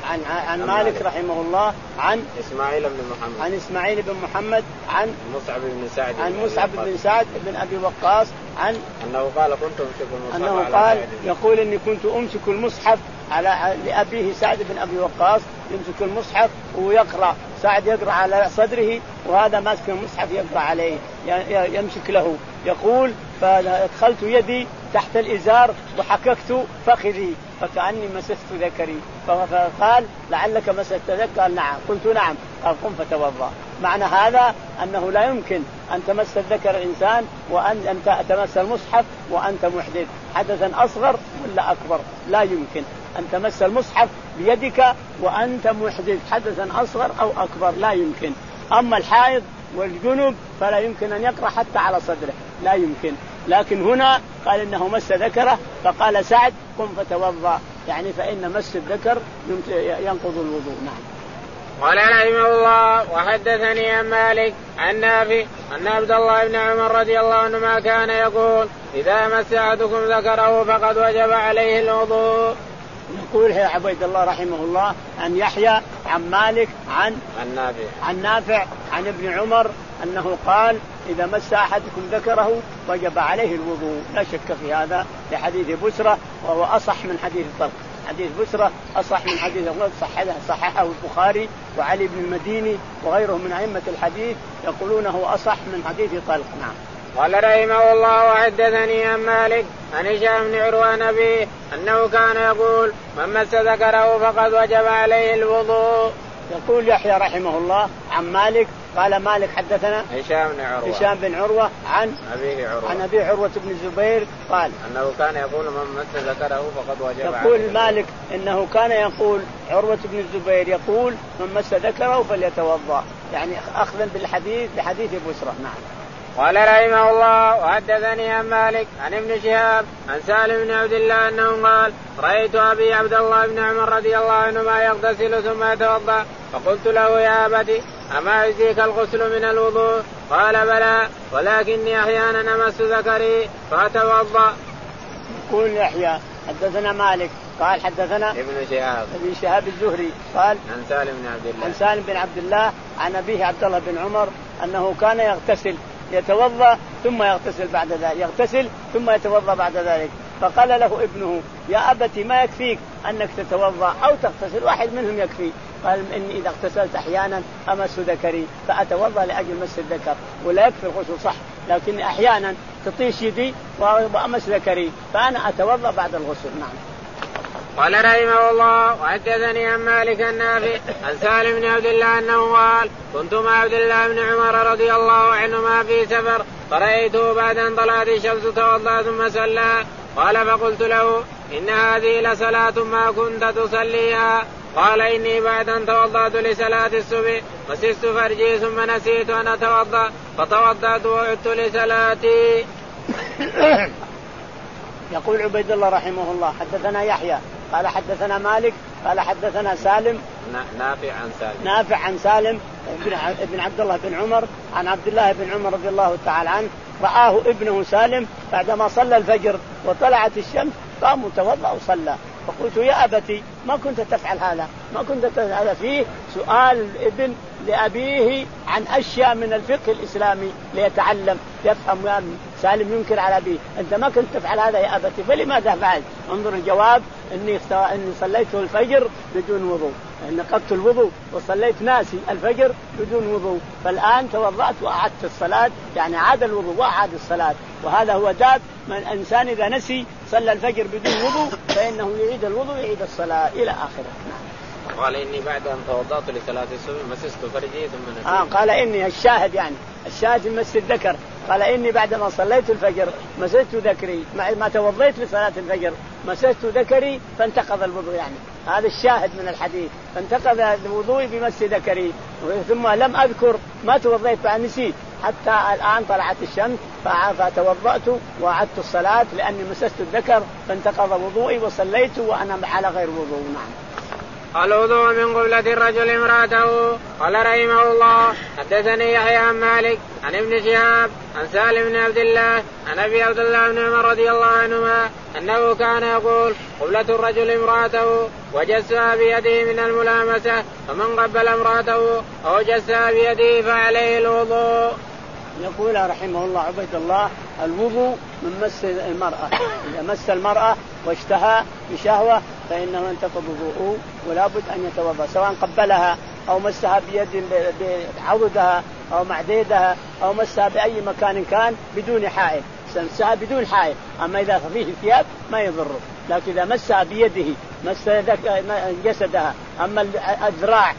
عن عن مالك رحمه الله عن إسماعيل بن محمد عن إسماعيل بن محمد عن مصعب بن سعد عن مصعب بن سعد بن أبي وقاص عن أنه قال كنت أمسك المصحف أنه على قال يقول إني كنت أمسك المصحف على لأبيه سعد بن أبي وقاص يمسك المصحف ويقرأ، سعد يقرأ على صدره وهذا ماسك المصحف يقرأ عليه يمسك له. يقول فادخلت يدي تحت الإزار وحككت فخذي فكأني مسست ذكري، فقال لعلك مسست ذكري؟ قال نعم. قلت نعم. قال قم فتوضأ. معنى هذا أنه لا يمكن أن تمس الذكر الإنسان وأن تمس المصحف وأنت محدث، حدثا أصغر ولا أكبر، لا يمكن أن تمس المصحف بيدك وأنت محدث حدثا أصغر أو أكبر، لا يمكن. أما الحائض والجنب فلا يمكن أن يقرأ حتى على صدره، لا يمكن. لكن هنا قال إنه مس ذكره فقال سعد قم فتوضأ، يعني فإن مس الذكر ينقض الوضوء. نعم. قال رحمه الله وحدثني عن مالك عن نافع أن عبد الله بن عمر رضي الله عنهما كان يقول إذا مس أحدكم ذكره فقد وجب عليه الوضوء. يقول يا عبيد الله رحمه الله عن يحيى عن مالك عن عن نافع عن نافع عن ابن عمر أنه قال إذا مس أحدكم ذكره وجب عليه الوضوء، لا شك في هذا لحديث بسرة وهو أصح من حديث طلق. حديث بسرة أصح من حديث صححه صححه البخاري وعلي بن المديني وغيرهم من أئمة الحديث يقولونه أصح من حديث طلق. نعم. قال رحمه الله وحدثني عن مالك عن هشام بن عروة أبيه أنه كان يقول من مس ذكره فقد وجب عليه الوضوء. يقول يحيى رحمه الله عن مالك قال مالك حدثنا هشام بن عروة هشام بن عروة عن أبيه عروة عن أبي عروة بن الزبير قال أنه كان يقول من مس ذكره فقد وجب عليه. يقول مالك إنه كان يقول عروة بن الزبير يقول من مس ذكره فليتوضأ، يعني أخذا بالحديث بحديث بسرة. نعم. قال رحمه الله وحدثني عن مالك عن ابن شهاب عن سالم بن عبد الله أنه قال رأيت أبي عبد الله بن عمر رضي الله عنهما يغتسل ثم يتوضأ فقلت له يا أبتي أما يجزيك الغسل من الوضوء؟ قال بلى ولكني أحيانا أمس ذكري فأتوضأ. يقول يحيى حدثنا مالك قال حدثنا ابن شهاب ابن شهاب الزهري قال عن سالم بن عبد الله عن سالم بن عبد الله عن أبيه عبد الله بن عمر أنه كان يغتسل يتوضأ ثم يغتسل بعد ذلك يغتسل ثم يتوضأ بعد ذلك، فقال له ابنه يا أبتي ما يكفيك أنك تتوضأ أو تغتسل، واحد منهم يكفي. قال إني إذا اغتسلت أحيانا أمس ذكري فأتوضأ لأجل مس الذكر ولا يكفي الغسل صح، لكن أحيانا تطيش يدي وأمس ذكري فأنا أتوضأ بعد الغسل. نعم. قال رحمه الله وحدثني عن مالك النافع عن سالم بن عبد الله أنه قال كنت مع عبد الله بن عمر رضي الله عنهما في سفر فرأيته بعد أن طلعت الشمس توضأ ثم صلى، قال فقلت له إن هذه لصلاة ما كنت تصليها؟ قال إني بعد أن توضأت لصلاة الصبح مسست فرجي ثم نسيت أن أتوضأ فتوضأت وعدت لصلاتي. يقول عبيد الله رحمه الله حدثنا يحيى قال حدثنا مالك قال حدثنا سالم نافع عن سالم نافع عن سالم ابن عبد الله بن عمر عن عبد الله بن عمر رضي الله تعالى عنه رآه ابنه سالم بعدما صلى الفجر وطلعت الشمس قام توضأ وصلى، فقلت يا أبتي ما كنت تفعل هذا؟ ما كنت تفعل هذا؟ فيه سؤال الابن لأبيه عن أشياء من الفقه الإسلامي ليتعلم يفهم. يا سالم ينكر على أبيه أنت ما كنت تفعل هذا يا أبتي فلماذا فعلت؟ انظر الجواب إني إني صليت الفجر بدون وضوء، نقضت الوضوء وصليت ناسي الفجر بدون وضوء، فالآن توضأت وأعدت الصلاة، يعني عاد الوضوء وأعاد الصلاة. وهذا هو داب من إنسان إذا نسي صلى الفجر بدون وضوء فإنه يعيد الوضوء يعيد الصلاة إلى آخره. قال إني بعد أن توضأت لصلاة الصبح مسست فرجي ثم نسيت. آه قال إني الشاهد يعني الشاهد مس الذكر، قال إني بعدما صليت الفجر مسست ذكري ما توضيت لصلاة الفجر مسست ذكري فانتقض الوضوء، يعني هذا الشاهد من الحديث فانتقض الوضوء بمس ذكري ثم لم أذكر ما توضيت فنسيت حتى الآن طلعت الشمس فتوضأت وأعدت الصلاة لأني مسست الذكر فانتقض وضوئي وصليت وأنا على غير وضوء. نعم. الوضوء من قبلة الرجل امرأته. قال رحمه الله حدثني يحيى عن مالك عن ابن شهاب عن سالم بن عبد الله عن ابي عبد الله بن عمر رضي الله عنهما انه كان يقول قبلة الرجل امرأته وجسها بيده من الملامسة فمن قبل امرأته او جسها بيده فعليه الوضوء. يقول رحمه الله عبيد الله الوضوء من مس المرأة، إذا مس المرأة واشتهى بشهوة فإنه ينتقض وضوءه ولا بد أن يتوضأ، سواء قبلها أو مسها بيد بعضدها أو معديدها أو مسها بأي مكان كان بدون حائل، مسها بدون حائل. أما إذا فيه ثياب ما يضره، لكن إذا مسها بيده مس جسدها، أما الذراع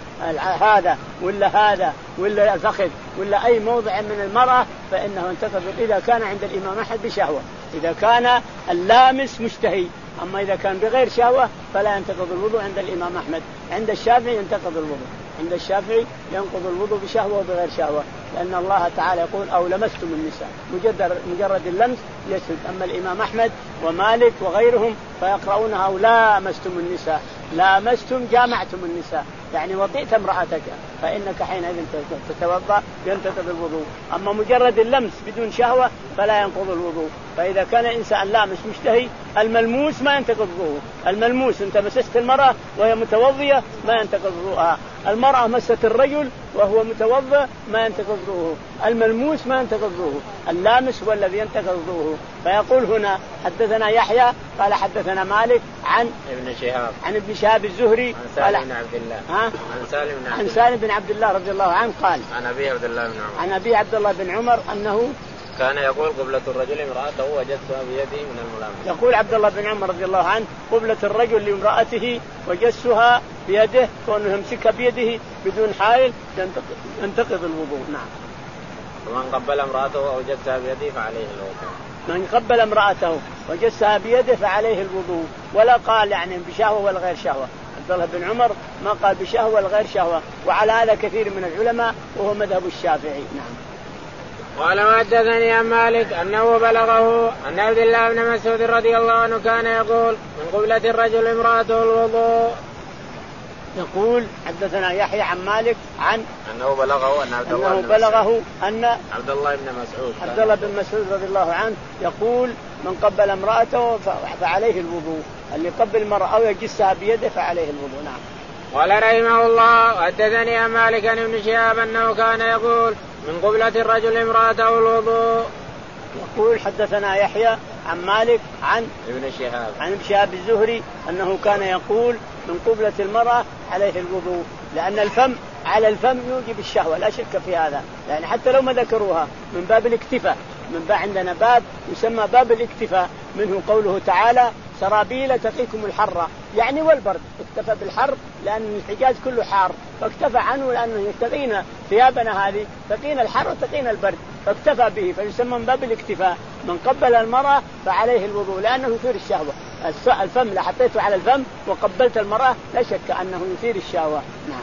هذا ولا هذا ولا الفخذ ولا أي موضع من المرأة فإنه ينتقض إذا كان عند الإمام أحمد بشهوة، إذا كان اللامس مشتهي. أما إذا كان بغير شهوة فلا ينتقض الوضوء عند الإمام أحمد. عند الشافعي ينتقض الوضوء، عند الشافعي ينقض الوضوء بشهوة وبغير شهوة، لأن الله تعالى يقول أو لمستم النساء، مجرد مجرد اللمس يسد. أما الإمام أحمد ومالك وغيرهم فيقرؤونها أو لامستم النساء، لامستم جامعتم النساء، يعني وطئت امرأتك فإنك حينئذ تتوضأ ينتقض الوضوء. أما مجرد اللمس بدون شهوة فلا ينقض الوضوء. فإذا كان الإنسان لامس مشتهي الملموس ما ينتقض وضوءه، الملموس أنت مسست المرأة وهي متوضية ما ينتقض وضوءها، المرأة مست الرجل وهو متوضئ ما ينتقض وضوءه، الملموس ما ينتقض وضوءه، اللامس هو الذي ينتقض وضوءه. فيقول هنا حدثنا يحيى قال حدثنا مالك عن ابن شهاب عن ابن شهاب الزهري عن سالم بن عبد الله ها عن سالم بن عبد عن سالم بن عبد الله رضي الله عنه قال عن ابي عبد الله بن عمر عن ابي عبد الله بن عمر انه كان يقول قبلة الرجل امرأته وجسها بيده من الملامسة. يقول عبد الله بن عمر رضي الله عنه قبلة الرجل لامرأته وجسها بيده، كونه يمسكها بيده بدون حائل ينتقض الوضوء. نعم. ومن قبل امرأته أو جسها بيده فعليه الوضوء. من قبل امرأته وجسها بيده فعليه الوضوء، ولا قال يعني بشهوة ولا غير شهوة. عبد الله بن عمر ما قال بشهوة ولا غير شهوة، وعلى هذا كثير من العلماء وهو مذهب الشافعي. نعم. قال وحدثني عن مالك أنه بلغه أن عبد الله بن مسعود رضي الله عنه كان يقول من قبلة الرجل امرأته الوضوء. يقول حدثنا يحيى عن مالك عن أنه بلغه أن عبد الله أنه بلغه أن عبد الله بن مسعود عبد الله بن مسعود رضي الله عنه يقول من قبل امرأته فعليه الوضوء، اللي قبل المرأة أو يجسها بيده فعليه الوضوء. نعم. قال رحمه الله حدثني عن مالك عن ابن شهاب أنه كان يقول من قبلة الرجل امرأته الوضوء. يقول حدثنا يحيى عن مالك عن ابن شهاب عن ابن شهاب الزهري أنه كان يقول من قبلة المرأة عليه الوضوء، لأن الفم على الفم يوجب الشهوة لا شك في هذا، يعني حتى لو ما ذكروها من باب الاكتفاء، من باب عندنا باب يسمى باب الاكتفاء، منه قوله تعالى سرابيل تقيكم الحر، يعني والبرد، اكتفى بالحر لأن الحجاز كله حار فاكتفى عنه لأنه تقينا ثيابنا هذه تقينا الحر وتقينا البرد فاكتفى به، فيسمى من باب الاكتفاء. من قبل المرأة فعليه الوضوء لأنه يثير الشهوة، الفم لا حطيته على الفم وقبلت المرأة لا شك أنه يثير الشهوة. نعم.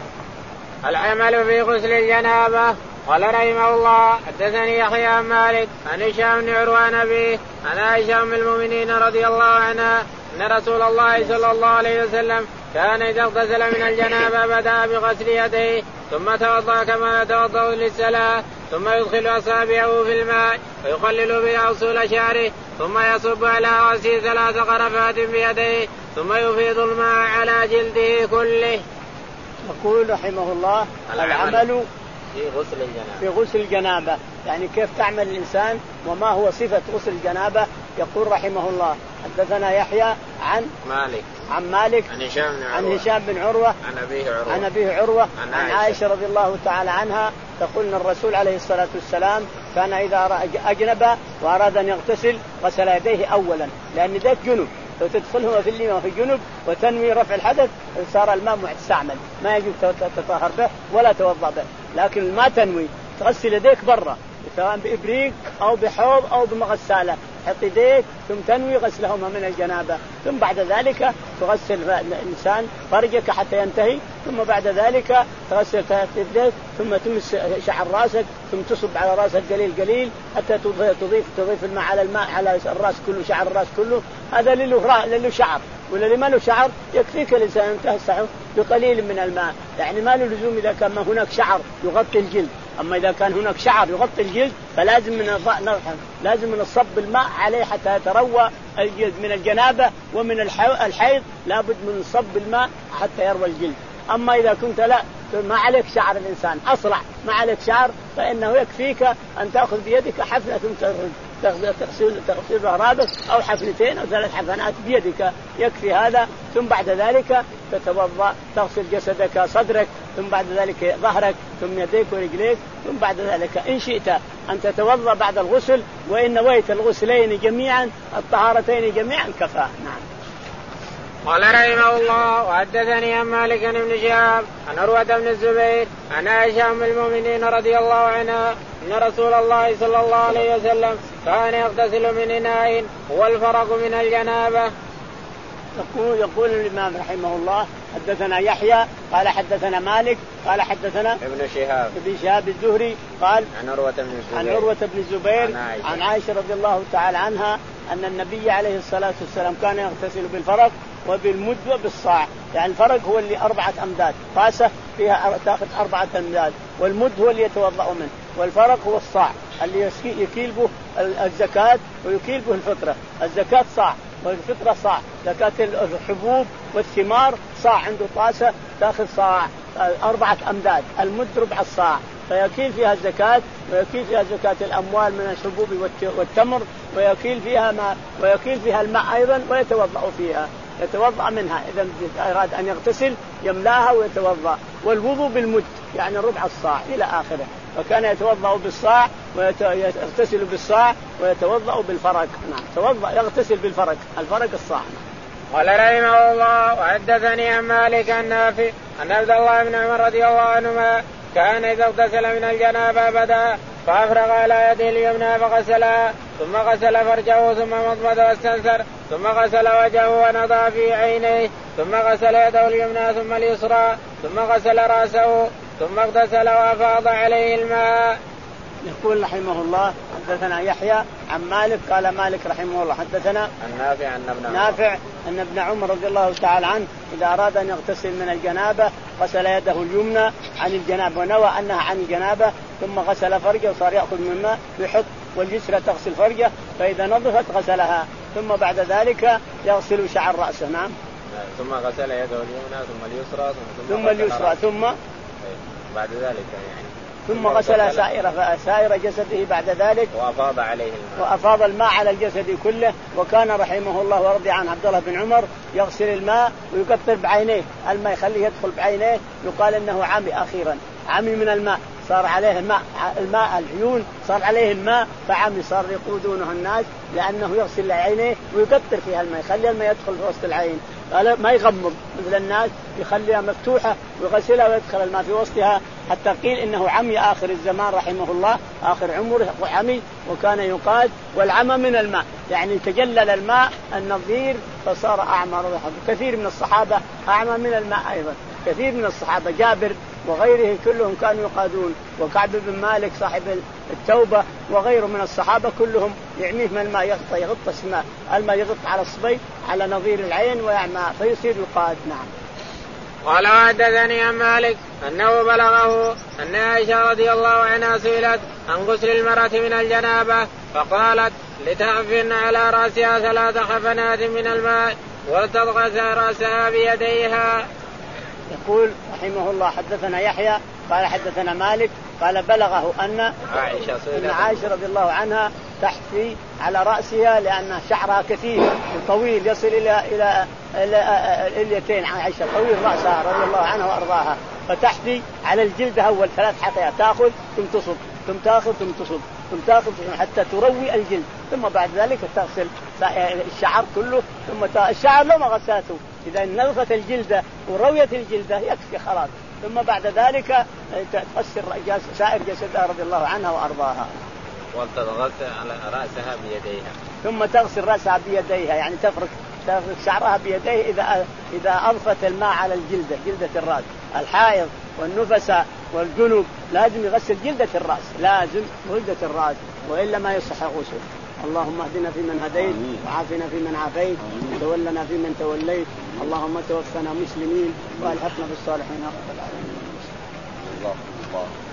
العمل في غسل الجنابة. قال رحمه الله حدثني يحيى عن مالك عن هشام بن عروة عن أبيه عن عائشة أم المؤمنين رضي الله عنها أن رسول الله صلى الله عليه وسلم كان إذا اغتسل من الجنابة بدأ بغسل يديه ثم توضأ كما يتوضأ للصلاة، ثم يدخل أصابعه في الماء ويقلل بها أصول شعره، ثم يصب على رأسه ثلاث غرفات بيديه، ثم يفيض الماء على جلده كله. يقول رحمه الله العمل في غسل الجنابة في غسل الجنابة، يعني كيف تعمل الإنسان وما هو صفة غسل الجنابة. يقول رحمه الله حدثنا يحيى عن مالك عن مالك عن هشام بن عن هشام بن عروة عن أبيه عروة عن أبيه عروة عن, عن عائشة رضي الله تعالى عنها تقول أن الرسول عليه الصلاة والسلام كان إذا أجنب وأراد أن يغتسل غسل يديه أولا، لأن ذاك جنب وتدخلهما في الماء في جنب وتنوي رفع الحدث صار الماء مستعمل ما يجب تطهر به ولا توضأ به، لكن ما تنوي تغسل يديك برا سواء بإبريق أو بحوض أو بمغسالة، حط يديك ثم تنوي غسلهما من الجنابة، ثم بعد ذلك تغسل الإنسان فرجك حتى ينتهي، ثم بعد ذلك تغسل يديك ثم تمس شعر راسك ثم تصب على راسك قليل قليل حتى تضيف تضيف الماء على الماء على الراس كله شعر الراس كله، هذا لله لله شعر ولا اللي ما له شعر يكفيك الإنسان أن تمسحه بقليل من الماء، يعني ما له لزوم إذا كان ما هناك شعر يغطي الجلد. أما إذا كان هناك شعر يغطي الجلد فلازم من لازم من الصب الماء عليه حتى يتروى الجلد من الجنابة ومن الحيض، لابد من صب الماء حتى يروى الجلد. أما إذا كنت لا ما عليك شعر الإنسان أصلع ما عليك شعر فإنه يكفيك أن تأخذ بيدك حفنة تغسل تغسل رابط أو حفنتين أو ثلاث حفنات بيدك يكفي هذا. ثم بعد ذلك تتوضأ تغسل جسدك صدرك ثم بعد ذلك ظهرك ثم يديك ورجليك ثم بعد ذلك إن شئت أن تتوضأ بعد الغسل وإن نويت الغسلين جميعا الطهارتين جميعا كفى. نعم. قال رحمه الله وحدثني عن مالك بن شهاب عن عروة بن الزبير عن عائشة أم المؤمنين رضي الله عنها أن رسول الله صلى الله عليه وسلم كان يغتسل من إناء هو الفرق من الجنابة. يقول يقول الإمام رحمه الله حدثنا يحيى قال حدثنا مالك قال حدثنا ابن شهاب ابن شهاب الزهري قال عن عروة بن الزبير عن عروة بن الزبير عن عائشة. عن عائشة رضي الله تعالى عنها أن النبي عليه الصلاة والسلام كان يغتسل بالفرق وبالمد وبالصاع. يعني الفرق هو اللي أربعة أمداد طاسة فيها تأخذ أربعة أمداد، والمد هو اللي يتوضأ منه، والفرق هو الصاع اللي يكيل به الزكاة ويكيل به الفطرة. الزكاة صاع والفطرة صاع، زكاة الحبوب والثمار صاع عنده طاسة تأخذ صاع أربعة أمداد، المد ربع الصاع فيكيل فيها الزكاة ويكيل فيها زكاة الأموال من الحبوب والتمر ويكيل فيها ما ويكيل فيها الماء أيضا ويتوضأ فيها يتوضأ منها إذا أراد أن يغتسل يملاها ويتوضأ. والوضوء بالمد يعني ربع الصاع إلى آخره، فكان يتوضأ بالصاع ويغتسل بالصاع ويتوضأ بالفرق. نعم توضأ يغتسل بالفرق الفرق الصاع. قال رحمه الله وحدثني عن مالك النافع أن عبد الله بن عمر رضي الله عنهما كان إذا اغتسل من الجنابة بدأ فأفرغ على يده اليمنى فغسلها ثم غسل فرجه ثم مضمض واستنثر ثم غسل وجهه ونضع في عينيه ثم غسل يده اليمنى ثم اليسرى ثم غسل رأسه ثم اغتسل وأفاض عليه الماء. يقول رحمه الله حدثنا يحيى عن مالك قال مالك رحمه الله حدثنا النافع أن ابن نافع أن ابن عمر رضي الله تعالى عنه إذا أراد أن يغتسل من الجنابة غسل يده اليمنى عن الجنابة ونوى أنها عن الجنابة ثم غسل فرجه وصار يأخذ من الماء يحط واليسرى تغسل فرجه فإذا نظفت غسلها ثم بعد ذلك يغسل شعر رأسه. نعم ثم غسل يده اليمنى ثم اليسرى ثم, ثم اليسرى ثم بعد ذلك يعني ثم غسل سائر سائر جسده بعد ذلك وأفاض عليه الماء وأفاض الماء على الجسد كله. وكان رحمه الله ورضي عن عبد الله بن عمر يغسل الماء ويكثر بعينيه الماء يخليه يدخل بعينيه يقال إنه عمي أخيرا عمي من الماء صار عليه الماء الماء العيون صار عليه الماء فعمي صار يقودونه الناس لأنه يغسل عينيه ويكثر فيها الماء يخلي الماء يدخل في وسط العين ما يغمض مثل الناس يخليها مفتوحة ويغسلها ويدخل الماء في وسطها حتى قيل إنه عمي آخر الزمان رحمه الله آخر عمره عمي. وكان يقال والعمى من الماء يعني تجلل الماء النظير فصار أعمى. كثير من الصحابة أعمى من الماء أيضا كثير من الصحابة جابر وغيره كلهم كانوا يقادون وكعب بن مالك صاحب التوبة وغيره من الصحابة كلهم يعميه من الماء يغطى يغطى الماء الماء يغطى على الصبي على نظير العين ويعمى فيصير يقاد. نعم. قال وحدثني عن مالك أنه بلغه أن عائشة رضي الله عنها سئلت عن غسل المرأة من الجنابة فقالت لتحفن على رأسها ثلاث حفنات من الماء وتضغط رأسها بيديها. يقول رحمه الله حدثنا يحيى قال حدثنا مالك قال بلغه أن عائشة, أن عائشة رضي الله عنها تحفي على رأسها لأن شعرها كثير وطويل يصل إلى إلى إلى اليتين. عائشة طويل رأسها رضي الله عنها وأرضاها فتحفي على الجلد أول ثلاث حفيات تأخذ ثم تصب ثم تأخذ ثم تصب ثم تأخذ حتى تروي الجلد ثم بعد ذلك تغسل الشعر كله ثم الشعر لو ما غسلته إذا نظفت الجلدة ورويت الجلدة يكفي خلاص ثم بعد ذلك تغسل سائر جسدها رضي الله عنها وأرضاها. وتضغط على رأسها بيديها ثم تغسل رأسها بيديها يعني تفرك تفرك شعرها بيديه إذا إذا أضفت الماء على الجلدة جلدة الرأس. الحائض والنفساء والجنوب لازم يغسل جلدة الرأس لازم جلدة الرأس وإلا ما يصح غسل. اللهم اهدنا فيمن هديت وعافنا فيمن عافيت وتولنا فيمن توليت اللهم توفنا مسلمين والحقنا بالصالحين يا رب العالمين. الله الله